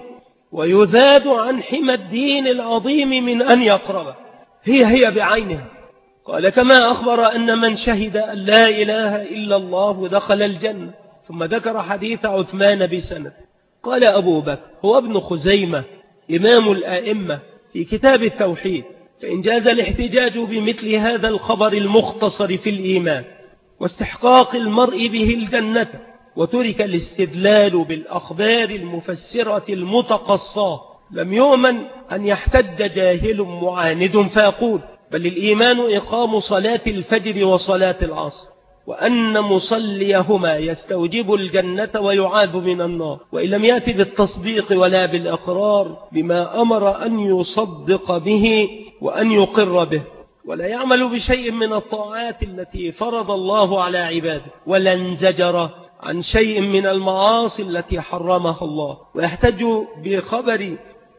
ويذاد عن حمى الدين العظيم من أن يقرب. هي هي بعينها. قال كما أخبر أن من شهد أن لا إله إلا الله دخل الجنة، ثم ذكر حديث عثمان بسند. قال أبو بكر هو ابن خزيمة إمام الآئمة في كتاب التوحيد، فإن جاز الاحتجاج بمثل هذا الخبر المختصر في الإيمان واستحقاق المرء به الجنة، وترك الاستدلال بالأخبار المفسرة المتقصاة، لم يؤمن أن يحتج جاهل معاند فيقول بل الإيمان إقام صلاة الفجر وصلاة العصر، وأن مصليهما يستوجب الجنة ويعاذ من النار، وإن لم يأتي بالتصديق ولا بالإقرار بما أمر أن يصدق به وأن يقر به، ولا يعمل بشيء من الطاعات التي فرض الله على عباده، ولا انزجر عن شيء من المعاصي التي حرمها الله. ويحتج بخبر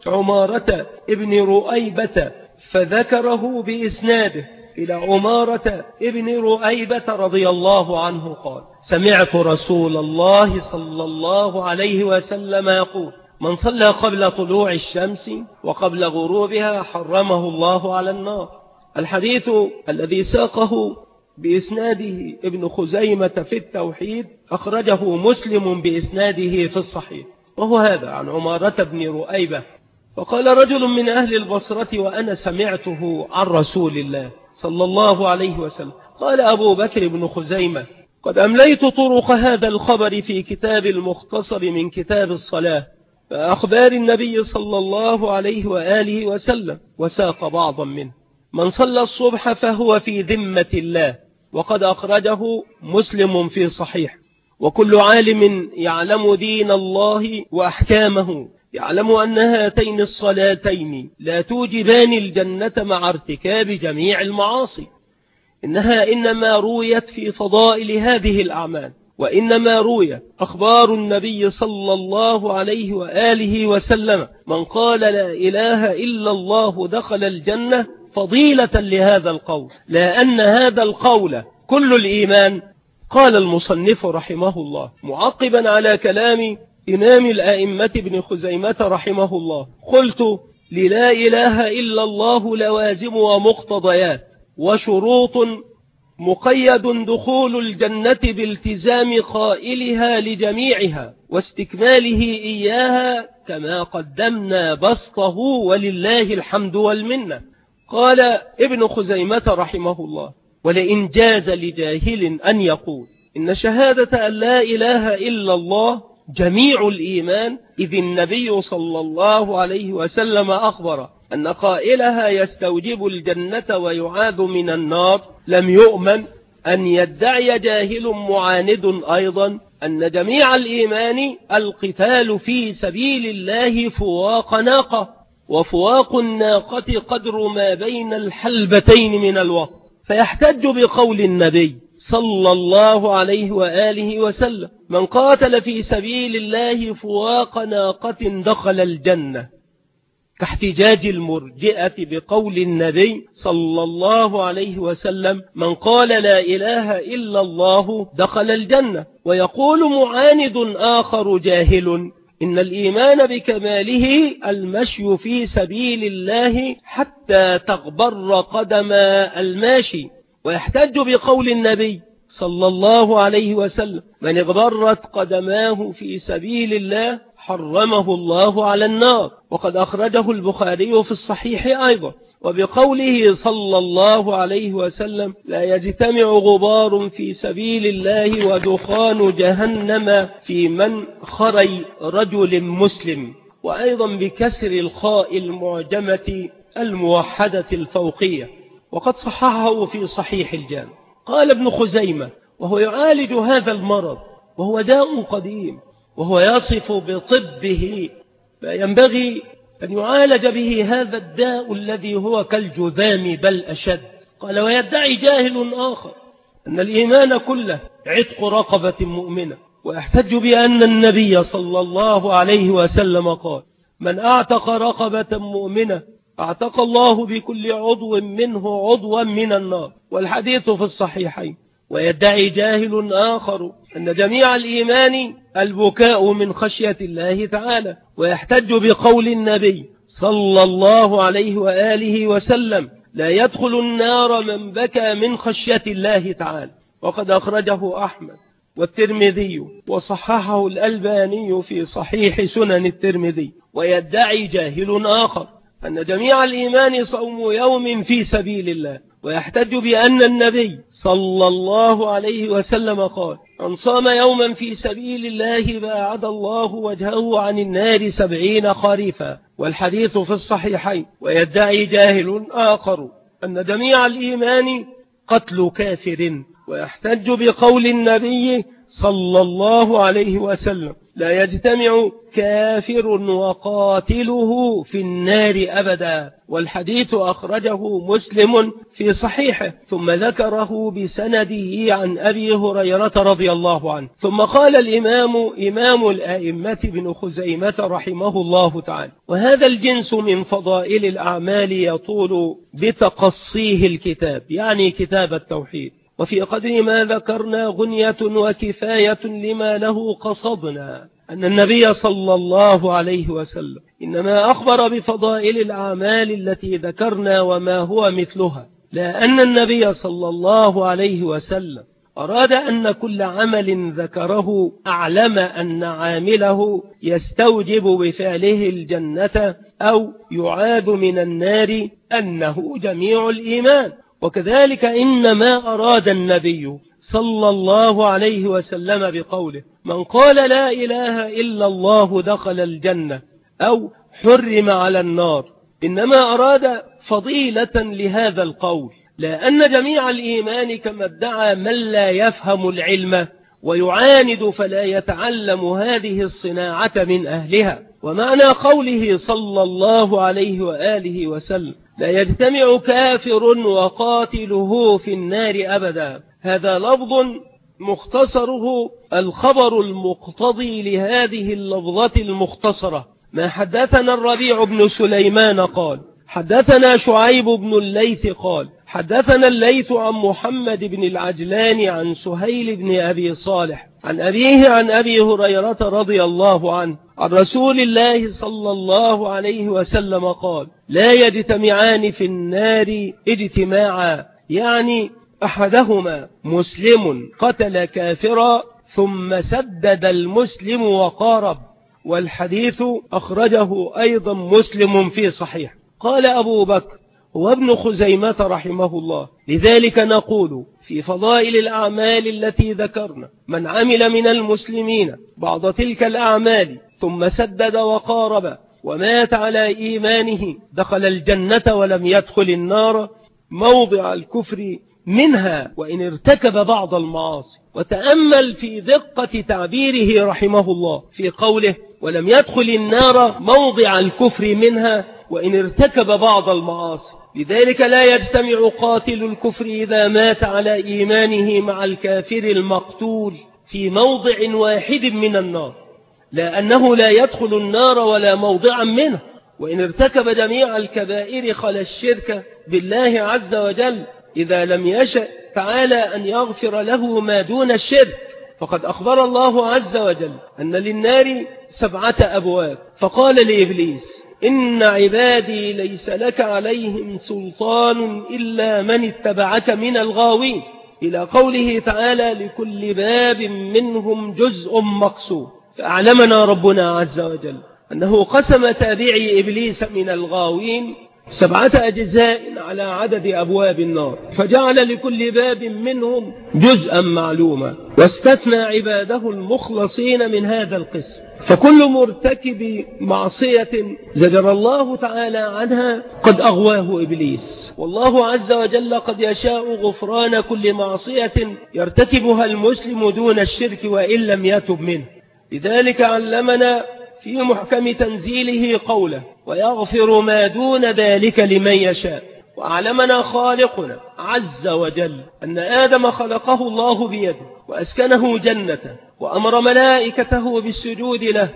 عمارة ابن رؤيبة فذكره بإسناده إلى عمارة ابن رؤيبة رضي الله عنه قال سمعت رسول الله صلى الله عليه وسلم يقول من صلى قبل طلوع الشمس وقبل غروبها حرمه الله على النار. الحديث الذي ساقه بإسناده ابن خزيمة في التوحيد أخرجه مسلم بإسناده في الصحيح، وهو هذا عن عمارة بن رؤيبة. فقال رجل من أهل البصرة وأنا سمعته عن رسول الله صلى الله عليه وسلم. قال أبو بكر بن خزيمة قد أمليت طرق هذا الخبر في كتاب المختصر من كتاب الصلاة فأخبار النبي صلى الله عليه وآله وسلم، وساق بعضا منه. من صلى الصبح فهو في ذمة الله، وقد أخرجه مسلم في صحيح. وكل عالم يعلم دين الله وأحكامه يعلم أن هاتين الصلاتين لا توجبان الجنة مع ارتكاب جميع المعاصي، إنها إنما رويت في فضائل هذه الأعمال، وإنما رويت أخبار النبي صلى الله عليه وآله وسلم من قال لا إله إلا الله دخل الجنة فضيلة لهذا القول، لا أن هذا القول كل الإيمان. قال المصنف رحمه الله معقبا على كلام إمام الآئمة ابن خزيمة رحمه الله قلت للا إله إلا الله لوازم ومقتضيات وشروط مقيد دخول الجنة بالتزام قائلها لجميعها واستكماله إياها كما قدمنا بسطه ولله الحمد والمنة. قال ابن خزيمة رحمه الله ولئن جاز لجاهل أن يقول إن شهادة أن لا إله إلا الله جميع الإيمان، إذ النبي صلى الله عليه وسلم أخبر أن قائلها يستوجب الجنة ويعاذ من النار، لم يؤمن أن يدعي جاهل معاند أيضا أن جميع الإيمان القتال في سبيل الله فواق ناقة، وفواق الناقة قدر ما بين الحلبتين من الوقت، فيحتج بقول النبي صلى الله عليه وآله وسلم من قاتل في سبيل الله فواق ناقة دخل الجنة، كاحتجاج المرجئة بقول النبي صلى الله عليه وسلم من قال لا إله إلا الله دخل الجنة. ويقول معاند آخر جاهل إن الإيمان بكماله المشي في سبيل الله حتى تغبر قدم الماشي، ويحتج بقول النبي صلى الله عليه وسلم من اغبرت قدماه في سبيل الله حرمه الله على النار، وقد أخرجه البخاري في الصحيح أيضا. وبقوله صلى الله عليه وسلم لا يجتمع غبار في سبيل الله ودخان جهنم في من خري رجل مسلم، وأيضا بكسر الخاء المعجمة الموحدة الفوقية، وقد صححه في صحيح الجامع. قال ابن خزيمة وهو يعالج هذا المرض وهو داء قديم وهو يصف بطبه فينبغي أن يعالج به هذا الداء الذي هو كالجذام بل أشد. قال ويدعي جاهل آخر أن الإيمان كله عتق رقبة مؤمنة، ويحتج بأن النبي صلى الله عليه وسلم قال من أعتق رقبة مؤمنة أعتق الله بكل عضو منه عضوا من النار، والحديث في الصحيحين. ويدعي جاهل آخر أن جميع الإيمان البكاء من خشية الله تعالى، ويحتج بقول النبي صلى الله عليه وآله وسلم لا يدخل النار من بكى من خشية الله تعالى، وقد أخرجه أحمد والترمذي وصححه الألباني في صحيح سنن الترمذي. ويدعي جاهل آخر أن جميع الإيمان صوم يوم في سبيل الله، ويحتج بأن النبي صلى الله عليه وسلم قال من صام يوما في سبيل الله باعد الله وجهه عن النار سبعين خريفا، والحديث في الصحيحين. ويدعي جاهل آخر أن جميع الإيمان قتل كافر، ويحتج بقول النبي صلى الله عليه وسلم لا يجتمع كافر وقاتله في النار أبدا، والحديث أخرجه مسلم في صحيحه، ثم ذكره بسنده عن أبي هريرة رضي الله عنه. ثم قال الإمام إمام الآئمة بن خزيمة رحمه الله تعالى وهذا الجنس من فضائل الأعمال يطول بتقصيه الكتاب، يعني كتاب التوحيد، وفي قدر ما ذكرنا غنية وكفاية لما له قصدنا أن النبي صلى الله عليه وسلم إنما أخبر بفضائل الأعمال التي ذكرنا وما هو مثلها، لا أن النبي صلى الله عليه وسلم أراد أن كل عمل ذكره أعلم أن عامله يستوجب بفعله الجنة أو يعاذ من النار أنه جميع الإيمان. وكذلك إنما أراد النبي صلى الله عليه وسلم بقوله من قال لا إله إلا الله دخل الجنة أو حرم على النار، إنما أراد فضيلة لهذا القول، لا أن جميع الإيمان كما ادعى من لا يفهم العلم ويعاند فلا يتعلم هذه الصناعة من أهلها. ومعنى قوله صلى الله عليه وآله وسلم لا يجتمع كافر وقاتله في النار أبدا، هذا لفظ مختصره الخبر المقتضي لهذه اللفظة المختصرة. ما حدثنا الربيع بن سليمان قال حدثنا شعيب بن الليث قال حدثنا الليث عن محمد بن العجلان عن سهيل بن أبي صالح عن أبيه عن أبي هريرة رضي الله عنه عن رسول الله صلى الله عليه وسلم قال لا يجتمعان في النار اجتماعا، يعني أحدهما مسلم قتل كافرا ثم سدد المسلم وقارب، والحديث أخرجه أيضا مسلم في صحيح. قال أبو بكر وابن خزيمة رحمه الله لذلك نقول في فضائل الأعمال التي ذكرنا من عمل من المسلمين بعض تلك الأعمال ثم سدد وقارب ومات على إيمانه دخل الجنة ولم يدخل النار موضع الكفر منها وإن ارتكب بعض المعاصي. وتأمل في دقة تعبيره رحمه الله في قوله ولم يدخل النار موضع الكفر منها وإن ارتكب بعض المعاصي، لذلك لا يجتمع قاتل الكفر إذا مات على إيمانه مع الكافر المقتول في موضع واحد من النار، لا أنه لا يدخل النار ولا موضعا منه، وإن ارتكب جميع الكبائر خلا الشرك بالله عز وجل إذا لم يشأ تعالى أن يغفر له ما دون الشرك. فقد أخبر الله عز وجل أن للنار سبعة أبواب، فقال لإبليس إن عبادي ليس لك عليهم سلطان إلا من اتبعك من الغاوين، إلى قوله تعالى لكل باب منهم جزء مقسوم. فأعلمنا ربنا عز وجل أنه قسم تابعي إبليس من الغاوين سبعة أجزاء على عدد أبواب النار، فجعل لكل باب منهم جزءا معلوما، واستثنى عباده المخلصين من هذا القسم. فكل مرتكب معصية زجر الله تعالى عنها قد أغواه إبليس، والله عز وجل قد يشاء غفران كل معصية يرتكبها المسلم دون الشرك وإن لم يتب منه. لذلك علمنا في محكم تنزيله قوله: ويغفر ما دون ذلك لمن يشاء. وأعلمنا خالقنا عز وجل أن آدم خلقه الله بيده وأسكنه جنته وأمر ملائكته بالسجود له،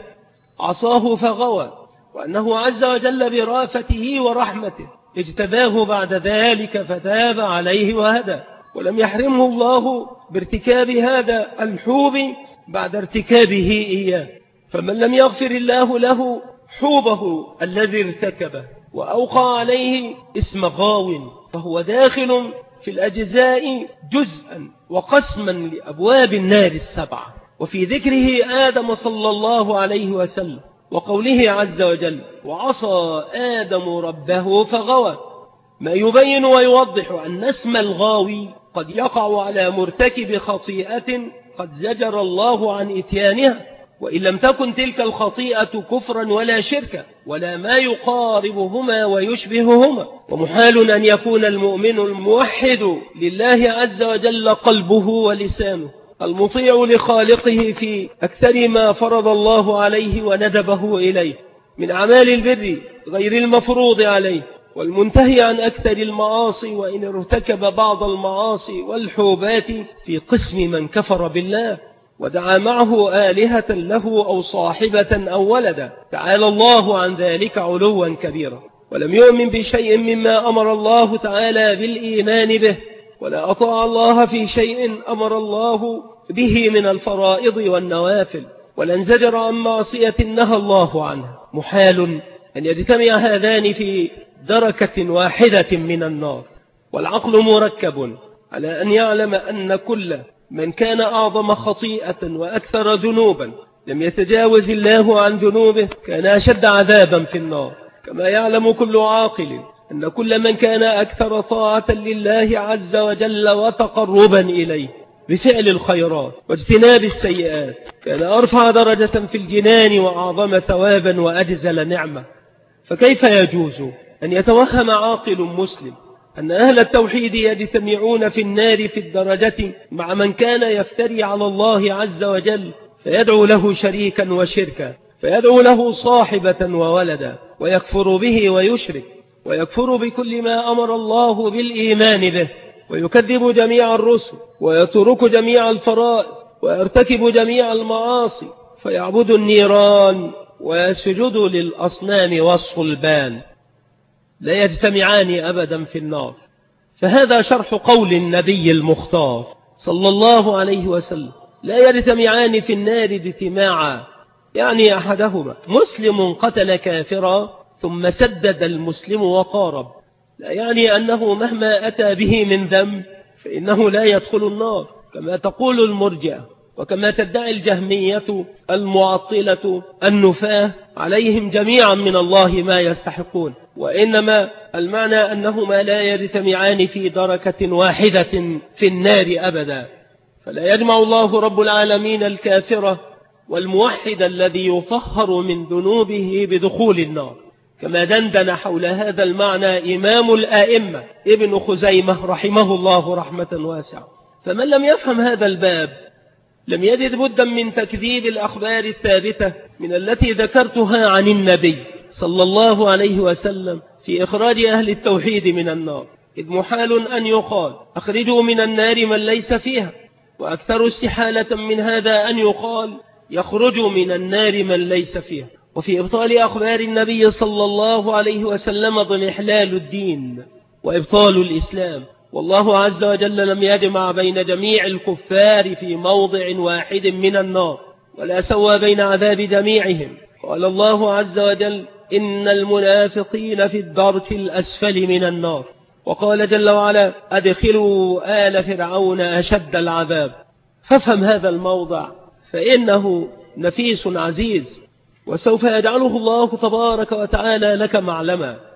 عصاه فغوى، وأنه عز وجل برافته ورحمته اجتباه بعد ذلك فتاب عليه وهدى، ولم يحرمه الله بارتكاب هذا الحوب بعد ارتكابه إياه. فمن لم يغفر الله له حوبه الذي ارتكبه وأوقع عليه اسم غاو فهو داخل في الأجزاء جزءا وقسما لأبواب النار السبعة. وفي ذكره آدم صلى الله عليه وسلم وقوله عز وجل: وعصى آدم ربه فغوى، ما يبين ويوضح أن اسم الغاوي قد يقع على مرتكب خطيئة قد زجر الله عن إتيانها، وإن لم تكن تلك الخطيئة كفرا ولا شركا ولا ما يقاربهما ويشبههما. ومحال أن يكون المؤمن الموحد لله عز وجل قلبه ولسانه المطيع لخالقه في أكثر ما فرض الله عليه وندبه إليه من أعمال البر غير المفروض عليه، والمنتهي عن أكثر المعاصي وإن ارتكب بعض المعاصي والحوبات في قسم من كفر بالله ودعا معه آلهة له أو صاحبة أو ولدا، تعالى الله عن ذلك علوا كبيرا، ولم يؤمن بشيء مما أمر الله تعالى بالإيمان به، ولا أطاع الله في شيء أمر الله به من الفرائض والنوافل، ولا انزجر عن معصية نهى الله عنها. محال أن يجتمع هذان في دركة واحدة من النار، والعقل مركب على أن يعلم أن كل من كان أعظم خطيئة وأكثر ذنوبا لم يتجاوز الله عن ذنوبه كان أشد عذابا في النار، كما يعلم كل عاقل أن كل من كان أكثر طاعة لله عز وجل وتقربا إليه بفعل الخيرات واجتناب السيئات كان أرفع درجة في الجنان وأعظم ثوابا وأجزل نعمة. فكيف يجوز أن يتوهم عاقل مسلم أن أهل التوحيد يجتمعون في النار في الدرجة مع من كان يفتري على الله عز وجل فيدعو له شريكا وشركا، فيدعو له صاحبة وولدا، ويكفر به ويشرك، ويكفر بكل ما أمر الله بالإيمان به، ويكذب جميع الرسل، ويترك جميع الفرائض، ويرتكب جميع المعاصي، فيعبد النيران ويسجد للأصنام والصلبان، لا يجتمعان أبدا في النار. فهذا شرح قول النبي المختار صلى الله عليه وسلم: لا يجتمعان في النار اجتماعا، يعني أحدهما مسلم قتل كافرا ثم سدد المسلم وقارب، لا يعني أنه مهما أتى به من ذنب فإنه لا يدخل النار كما تقول المرجئة، وكما تدعي الجهمية المعطلة النفاة عليهم جميعا من الله ما يستحقون، وإنما المعنى أنهما لا يجتمعان في دركة واحدة في النار أبدا. فلا يجمع الله رب العالمين الكافر والموحد الذي يطهر من ذنوبه بدخول النار، كما دندن حول هذا المعنى إمام الآئمة ابن خزيمة رحمه الله رحمة واسعة. فمن لم يفهم هذا الباب لم يجد بدا من تكذيب الأخبار الثابتة من التي ذكرتها عن النبي صلى الله عليه وسلم في إخراج أهل التوحيد من النار، إذ محال أن يقال أخرجوا من النار من ليس فيها، وأكثر استحالة من هذا أن يقال يخرج من النار من ليس فيها. وفي إبطال أخبار النبي صلى الله عليه وسلم ضمحلال الدين وإبطال الإسلام، والله عز وجل لم يجمع بين جميع الكفار في موضع واحد من النار، ولا سوى بين عذاب جميعهم. قال الله عز وجل: إن المنافقين في الدرك الأسفل من النار. وقال جل وعلا: أدخلوا آل فرعون أشد العذاب. فافهم هذا الموضع فإنه نفيس عزيز، وسوف يجعله الله تبارك وتعالى لك معلما.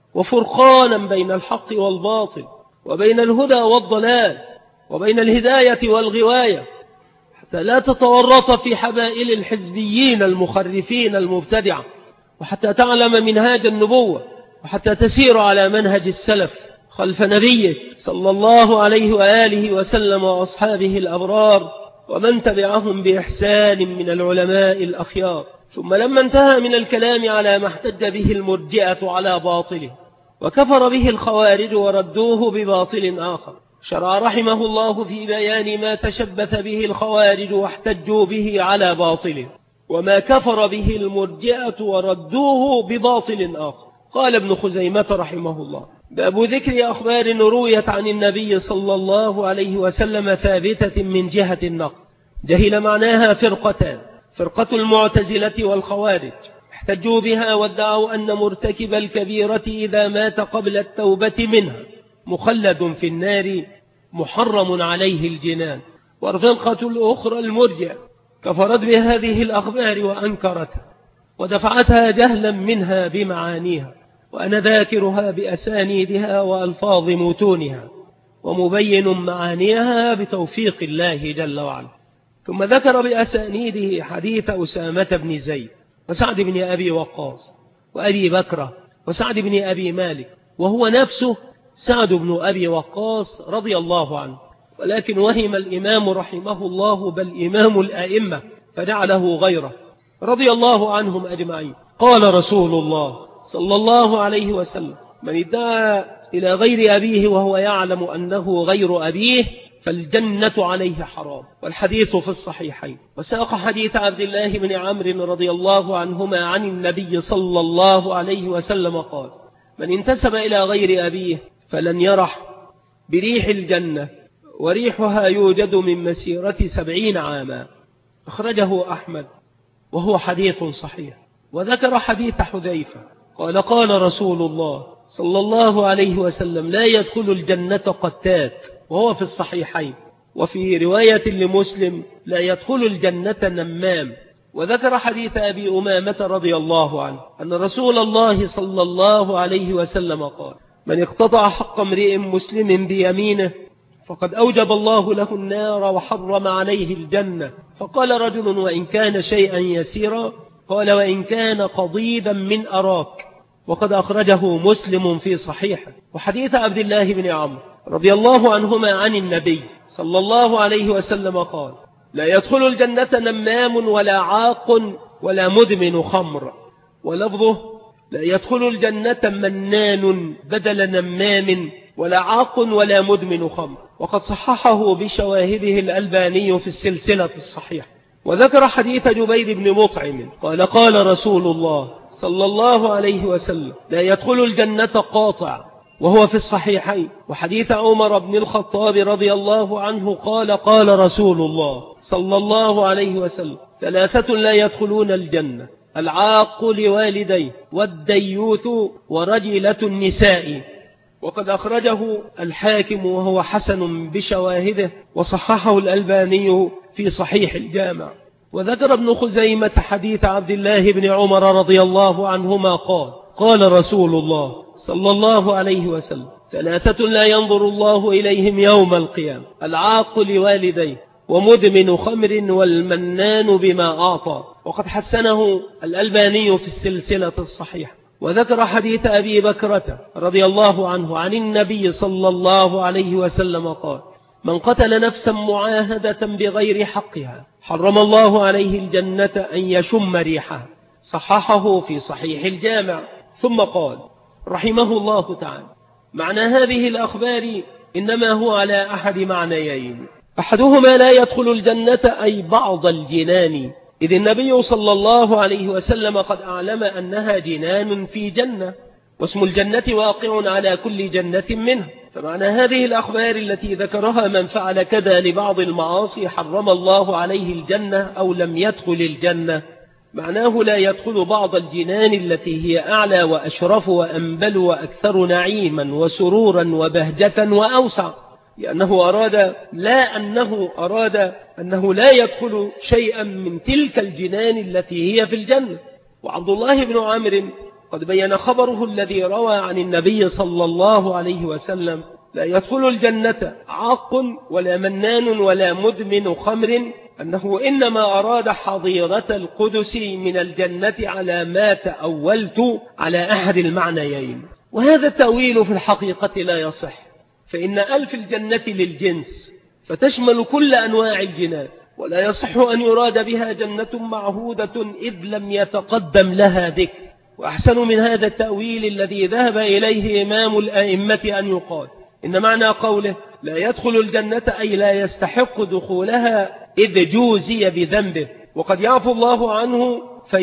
وفرقانا بين الحق والباطل، وبين الهدى والضلال، وبين الهداية والغواية، حتى لا تتورط في حبائل الحزبيين المخرفين المبتدعة، وحتى تعلم منهاج النبوة، وحتى تسير على منهج السلف خلف نبيه صلى الله عليه وآله وسلم وأصحابه الأبرار ومن تبعهم بإحسان من العلماء الأخيار. ثم لما انتهى من الكلام على ما احتج به المرجئة على باطله وكفر به الخوارج وردوه بباطل آخر، شرع رحمه الله في بيان ما تشبث به الخوارج واحتجوا به على باطله، وما كفر به المرجئة وردوه بباطل آخر. قال ابن خزيمة رحمه الله: باب ذكر أخبار رويت عن النبي صلى الله عليه وسلم ثابتة من جهة النقل. جهل معناها فرقتان: فرقة المعتزلة والخوارج، احتجوا بها وادعوا أن مرتكب الكبيرة إذا مات قبل التوبة منها مخلد في النار محرم عليه الجنان. والفرقة الأخرى المرجئة كفرت بهذه الأخبار وأنكرتها ودفعتها جهلا منها بمعانيها، وأنا ذاكرها بأسانيدها وألفاظ متونها ومبين معانيها بتوفيق الله جل وعلا. ثم ذكر بأسانيده حديث أسامة بن زيد وسعد بن أبي وقاص وأبي بكرة وسعد بن أبي مالك، وهو نفسه سعد بن أبي وقاص رضي الله عنه، ولكن وهم الإمام رحمه الله بل إمام الآئمة فجعله غيره رضي الله عنهم أجمعين. قال رسول الله صلى الله عليه وسلم: من ادعى إلى غير أبيه وهو يعلم أنه غير أبيه فالجنة عليه حرام. والحديث في الصحيحين. وساق حديث عبد الله بن عمرو رضي الله عنهما عن النبي صلى الله عليه وسلم قال: من انتسب إلى غير أبيه فلن يرح بريح الجنة وريحها يوجد من مسيرة سبعين عاما. أخرجه أحمد وهو حديث صحيح. وذكر حديث حذيفة قال: قال رسول الله صلى الله عليه وسلم: لا يدخل الجنة قتات، وهو في الصحيحين. وفي رواية لمسلم: لا يدخل الجنة نمام. وذكر حديث أبي أمامة رضي الله عنه أن رسول الله صلى الله عليه وسلم قال: من اقتطع حق امرئ مسلم بيمينه فقد أوجب الله له النار وحرم عليه الجنة. فقال رجل: وإن كان شيئا يسيرا؟ قال: وإن كان قضيبا من أراك. وقد أخرجه مسلم في صحيحه. وحديث عبد الله بن عمرو رضي الله عنهما عن النبي صلى الله عليه وسلم قال: لا يدخل الجنة نمام ولا عاق ولا مدمن خمر. ولفظه: لا يدخل الجنة منان بدل نمام ولا عاق ولا مدمن خمر. وقد صححه بشواهده الألباني في السلسلة الصحيحة. وذكر حديث جبير بن مطعم قال: قال رسول الله صلى الله عليه وسلم: لا يدخل الجنة قاطع، وهو في الصحيحين. وحديث عمر بن الخطاب رضي الله عنه قال: قال رسول الله صلى الله عليه وسلم: ثلاثة لا يدخلون الجنة: العاق لوالديه والديوث ورجلة النساء. وقد أخرجه الحاكم وهو حسن بشواهده، وصححه الألباني في صحيح الجامع. وذكر ابن خزيمة حديث عبد الله بن عمر رضي الله عنهما قال: قال رسول الله صلى الله عليه وسلم: ثلاثة لا ينظر الله إليهم يوم القيامة: العاق لوالديه ومدمن خمر والمنان بما أعطى. وقد حسنه الألباني في السلسلة الصحيحة. وذكر حديث أبي بكرة رضي الله عنه عن النبي صلى الله عليه وسلم قال: من قتل نفسا معاهدة بغير حقها حرم الله عليه الجنة أن يشم ريحها. صححه في صحيح الجامع. ثم قال رحمه الله تعالى: معنى هذه الأخبار إنما هو على أحد معنيين: أحدهما لا يدخل الجنة أي بعض الجنان، إذ النبي صلى الله عليه وسلم قد أعلم أنها جنان في جنة، واسم الجنة واقع على كل جنة منه. فمعنى هذه الأخبار التي ذكرها من فعل كذا لبعض المعاصي حرم الله عليه الجنة أو لم يدخل الجنة، معناه لا يدخل بعض الجنان التي هي أعلى وأشرف وأنبل وأكثر نعيما وسرورا وبهجة وأوسع، لأنه أراد لا أنه أراد أنه لا يدخل شيئا من تلك الجنان التي هي في الجنة. وعبد الله بن عمرو قد بين خبره الذي روى عن النبي صلى الله عليه وسلم: لا يدخل الجنة عاق ولا منان ولا مدمن خمر، أنه إنما أراد حظيرة القدس من الجنة على ما تأولت على أحد المعنيين. وهذا التأويل في الحقيقة لا يصح، فإن ألف الجنة للجنس فتشمل كل أنواع الجنان، ولا يصح أن يراد بها جنة معهودة إذ لم يتقدم لها ذكر. وأحسن من هذا التأويل الذي ذهب إليه إمام الأئمة أن يقال إن معنى قوله لا يدخل الجنة أي لا يستحق دخولها إذ جوزي بذنبه، وقد يعفو الله عنه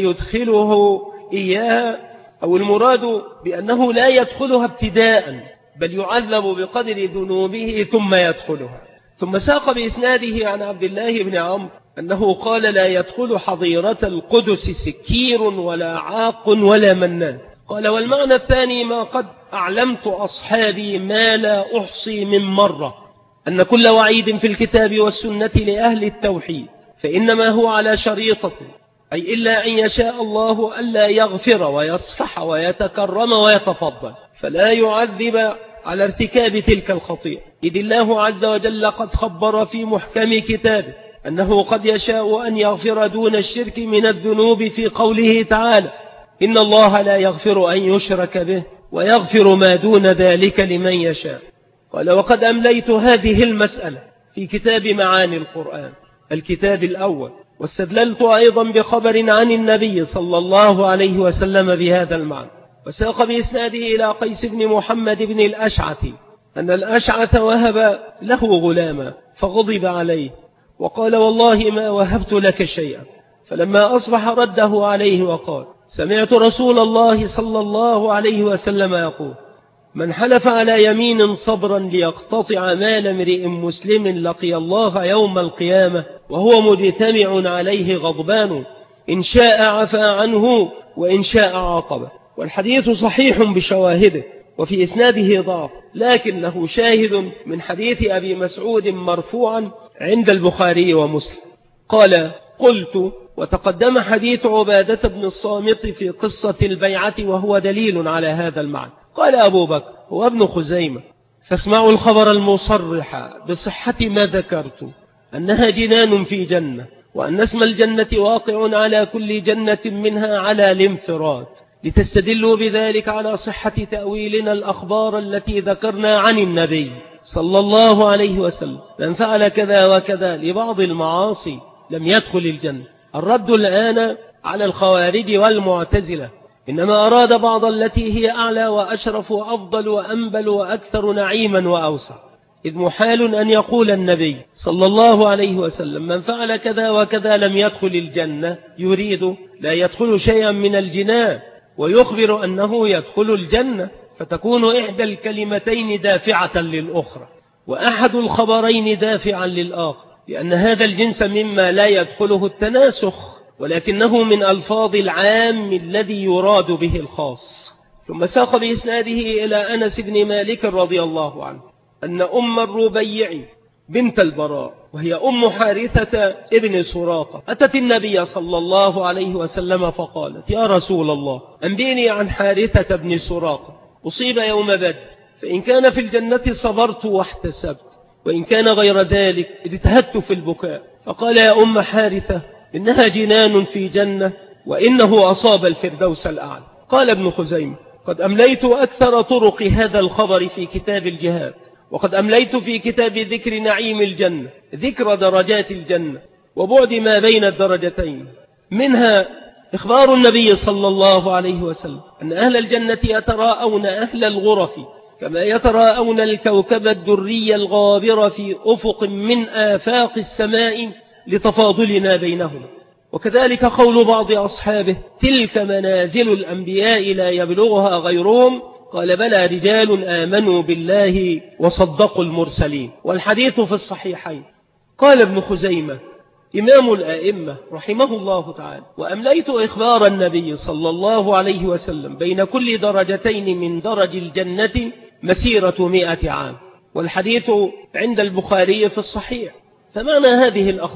فيدخله إياها، أو المراد بأنه لا يدخلها ابتداء بل يعذب بقدر ذنوبه ثم يدخلها. ثم ساق بإسناده عن عبد الله بن عمرو أنه قال: لا يدخل حظيرة القدس سكير ولا عاق ولا منان. قال: والمعنى الثاني ما قد أعلمت أصحابي ما لا أحصي من مرة، أن كل وعيد في الكتاب والسنة لأهل التوحيد فإنما هو على شريطة، أي إلا أن يشاء الله ألا يغفر ويصفح ويتكرم ويتفضل فلا يعذب على ارتكاب تلك الخطيئة، إذ الله عز وجل قد خبر في محكم كتابه أنه قد يشاء أن يغفر دون الشرك من الذنوب في قوله تعالى: إن الله لا يغفر أن يشرك به ويغفر ما دون ذلك لمن يشاء. قال: وقد أمليت هذه المسألة في كتاب معاني القرآن الكتاب الأول، واستدللت أيضا بخبر عن النبي صلى الله عليه وسلم بهذا المعنى. وساق بإسناده إلى قيس بن محمد بن الأشعث أن الأشعث وهب له غلاما فغضب عليه وقال: والله ما وهبت لك شيئا. فلما أصبح رده عليه وقال: سمعت رسول الله صلى الله عليه وسلم يقول: من حلف على يمين صبرا ليقتطع مال امرئ مسلم لقي الله يوم القيامة وهو مجتمع عليه غضبان، إن شاء عفا عنه وإن شاء عاقبه. والحديث صحيح بشواهده، وفي إسناده ضعف، لكن له شاهد من حديث أبي مسعود مرفوعا عند البخاري ومسلم. قال: قلت: وتقدم حديث عبادة بن الصامت في قصة البيعة وهو دليل على هذا المعنى. قال أبو بكر: هو ابن خزيمة، فاسمعوا الخبر المصرح بصحة ما ذكرت، أنها جنان في جنة، وأن اسم الجنة واقع على كل جنة منها على الانفراد، لتستدلوا بذلك على صحة تأويلنا الأخبار التي ذكرنا عن النبي صلى الله عليه وسلم: من فعل كذا وكذا لبعض المعاصي لم يدخل الجنة. الرد الآن على الخوارج والمعتزلة، إنما أراد بعض التي هي أعلى وأشرف وأفضل وأنبل وأكثر نعيما وأوسع، إذ محال أن يقول النبي صلى الله عليه وسلم: من فعل كذا وكذا لم يدخل الجنة، يريد لا يدخل شيئا من الجنان، ويخبر أنه يدخل الجنة، فتكون إحدى الكلمتين دافعة للأخرى وأحد الخبرين دافعا للآخر، لأن هذا الجنس مما لا يدخله التناسخ، ولكنه من ألفاظ العام الذي يراد به الخاص. ثم ساق بإسناده إلى أنس بن مالك رضي الله عنه أن أم الربيع بنت البراء وهي أم حارثة ابن سراقة أتت النبي صلى الله عليه وسلم فقالت: يا رسول الله، أنبيني عن حارثة ابن سراقة، أصيب يوم بدر، فإن كان في الجنة صبرت واحتسبت، وإن كان غير ذلك اجتهدت في البكاء. فقال: يا أم حارثة، إنها جنان في جنة، وإنه أصاب الفردوس الأعلى. قال ابن خزيمة: قد أمليت أكثر طرق هذا الخبر في كتاب الجهاد، وقد أمليت في كتاب ذكر نعيم الجنة ذكر درجات الجنة وبعد ما بين الدرجتين، منها إخبار النبي صلى الله عليه وسلم أن أهل الجنة يتراءون أهل الغرف كما يتراءون الكوكب الدري الغابر في أفق من آفاق السماء لتفاضلنا بينهم. وكذلك قول بعض أصحابه: تلك منازل الأنبياء لا يبلغها غيرهم. قال: بلى رجال آمنوا بالله وصدقوا المرسلين. والحديث في الصحيحين. قال ابن خزيمة إمام الآئمة رحمه الله تعالى: وأمليت إخبار النبي صلى الله عليه وسلم بين كل درجتين من درج الجنة مسيرة مئة عام. والحديث عند البخاري في الصحيح. فمعنى هذه الأخبار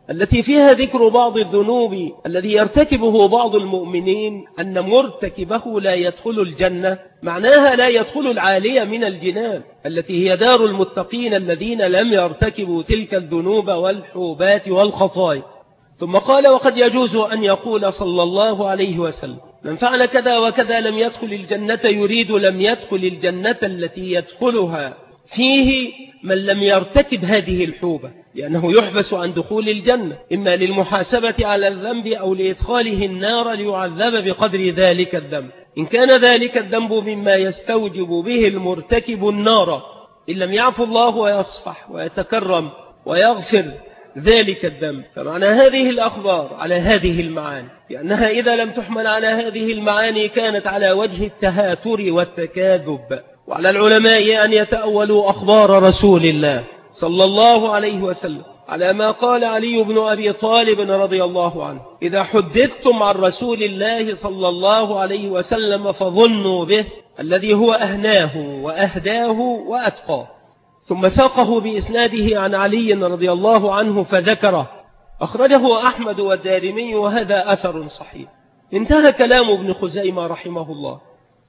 التي فيها ذكر بعض الذنوب الذي يرتكبه بعض المؤمنين أن مرتكبه لا يدخل الجنة، معناها لا يدخل العالية من الجنان التي هي دار المتقين الذين لم يرتكبوا تلك الذنوب والحوبات والخطايا. ثم قال: وقد يجوز أن يقول صلى الله عليه وسلم: من فعل كذا وكذا لم يدخل الجنة، يريد لم يدخل الجنة التي يدخلها فيه من لم يرتكب هذه الحوبة، لأنه يحبس عن دخول الجنة إما للمحاسبة على الذنب أو لإدخاله النار ليعذب بقدر ذلك الذنب. إن كان ذلك الذنب مما يستوجب به المرتكب النار، إن لم يعفو الله ويصفح ويتكرم ويغفر ذلك الذنب، فمعنى هذه الأخبار على هذه المعاني، لأنها إذا لم تحمل على هذه المعاني كانت على وجه التهاتر والتكاذب. وعلى العلماء أن يتأولوا أخبار رسول الله صلى الله عليه وسلم على ما قال علي بن أبي طالب رضي الله عنه: إذا حدثتم عن رسول الله صلى الله عليه وسلم فظنوا به الذي هو أهناه وأهداه وأتقاه. ثم ساقه بإسناده عن علي رضي الله عنه فذكره، أخرجه أحمد والدارمي وهذا أثر صحيح. انتهى كلام ابن خزيمة رحمه الله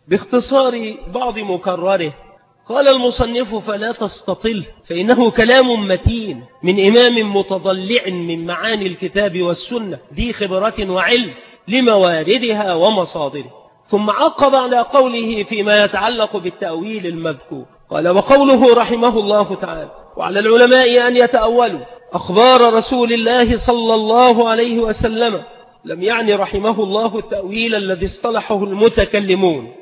باختصار بعض مكرره. قال المصنف: فلا تستطل، فإنه كلام متين من إمام متضلع من معاني الكتاب والسنة ذي خبرة وعلم لمواردها ومصادره. ثم عقب على قوله فيما يتعلق بالتأويل المذكور، قال: وقوله رحمه الله تعالى: وعلى العلماء أن يتأولوا أخبار رسول الله صلى الله عليه وسلم، لم يعني رحمه الله التأويل الذي اصطلحه المتكلمون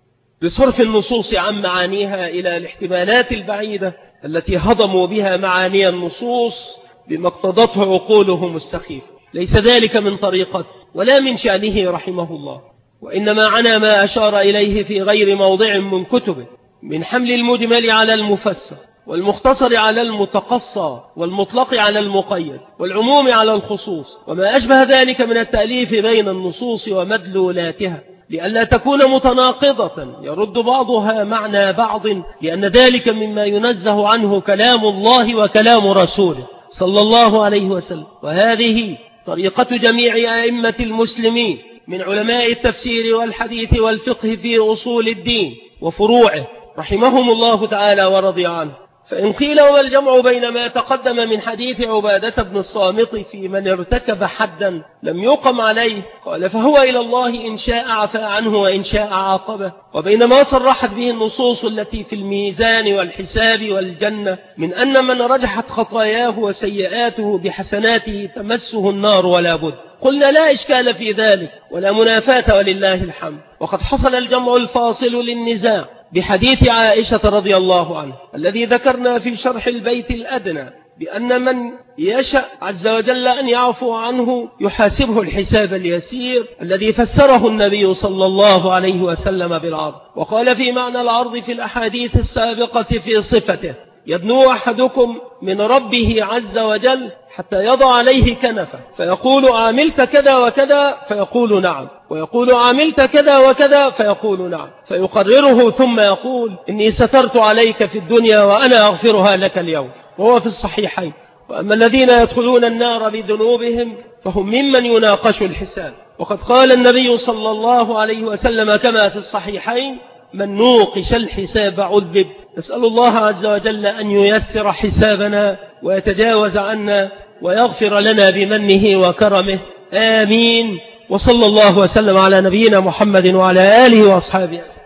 بصرف النصوص عن معانيها إلى الاحتمالات البعيدة التي هضموا بها معاني النصوص بما اقتضته عقولهم السخيفة. ليس ذلك من طريقته ولا من شأنه رحمه الله، وإنما عنا ما أشار إليه في غير موضع من كتبه من حمل المجمل على المفسر، والمختصر على المتقصى، والمطلق على المقيد، والعموم على الخصوص، وما أشبه ذلك من التأليف بين النصوص ومدلولاتها، لئلا تكون متناقضة يرد بعضها معنى بعض، لأن ذلك مما ينزه عنه كلام الله وكلام رسوله صلى الله عليه وسلم. وهذه طريقة جميع أئمة المسلمين من علماء التفسير والحديث والفقه في أصول الدين وفروعه رحمهم الله تعالى ورضي عنه. فإن قيل وما الجمع بين ما تقدم من حديث عبادة بن الصامت في من ارتكب حدا لم يقم عليه، قال: فهو إلى الله إن شاء عفى عنه وإن شاء عاقبه، وبين ما صرحت به النصوص التي في الميزان والحساب والجنة من أن من رجحت خطاياه وسيئاته بحسناته تمسه النار ولا بد، قلنا لا إشكال في ذلك ولا منافاة ولله الحمد. وقد حصل الجمع الفاصل للنزاع بحديث عائشة رضي الله عنه الذي ذكرنا في شرح البيت الأدنى، بأن من يشاء عز وجل أن يعفو عنه يحاسبه الحساب اليسير الذي فسره النبي صلى الله عليه وسلم بالعرض. وقال في معنى العرض في الأحاديث السابقة في صفته: يدنو أحدكم من ربه عز وجل حتى يضع عليه كنفه فيقول: عاملت كذا وكذا، فيقول نعم، ويقول: عاملت كذا وكذا، فيقول نعم، فيقرره ثم يقول: إني سترت عليك في الدنيا وأنا أغفرها لك اليوم، وهو في الصحيحين. وأما الذين يدخلون النار بذنوبهم فهم ممن يناقش الحساب. وقد قال النبي صلى الله عليه وسلم كما في الصحيحين: من نوقش الحساب عذب. نسأل الله عز وجل أن ييسر حسابنا ويتجاوز عنا ويغفر لنا بمنه وكرمه، آمين. وصلى الله وسلم على نبينا محمد وعلى آله وأصحابه.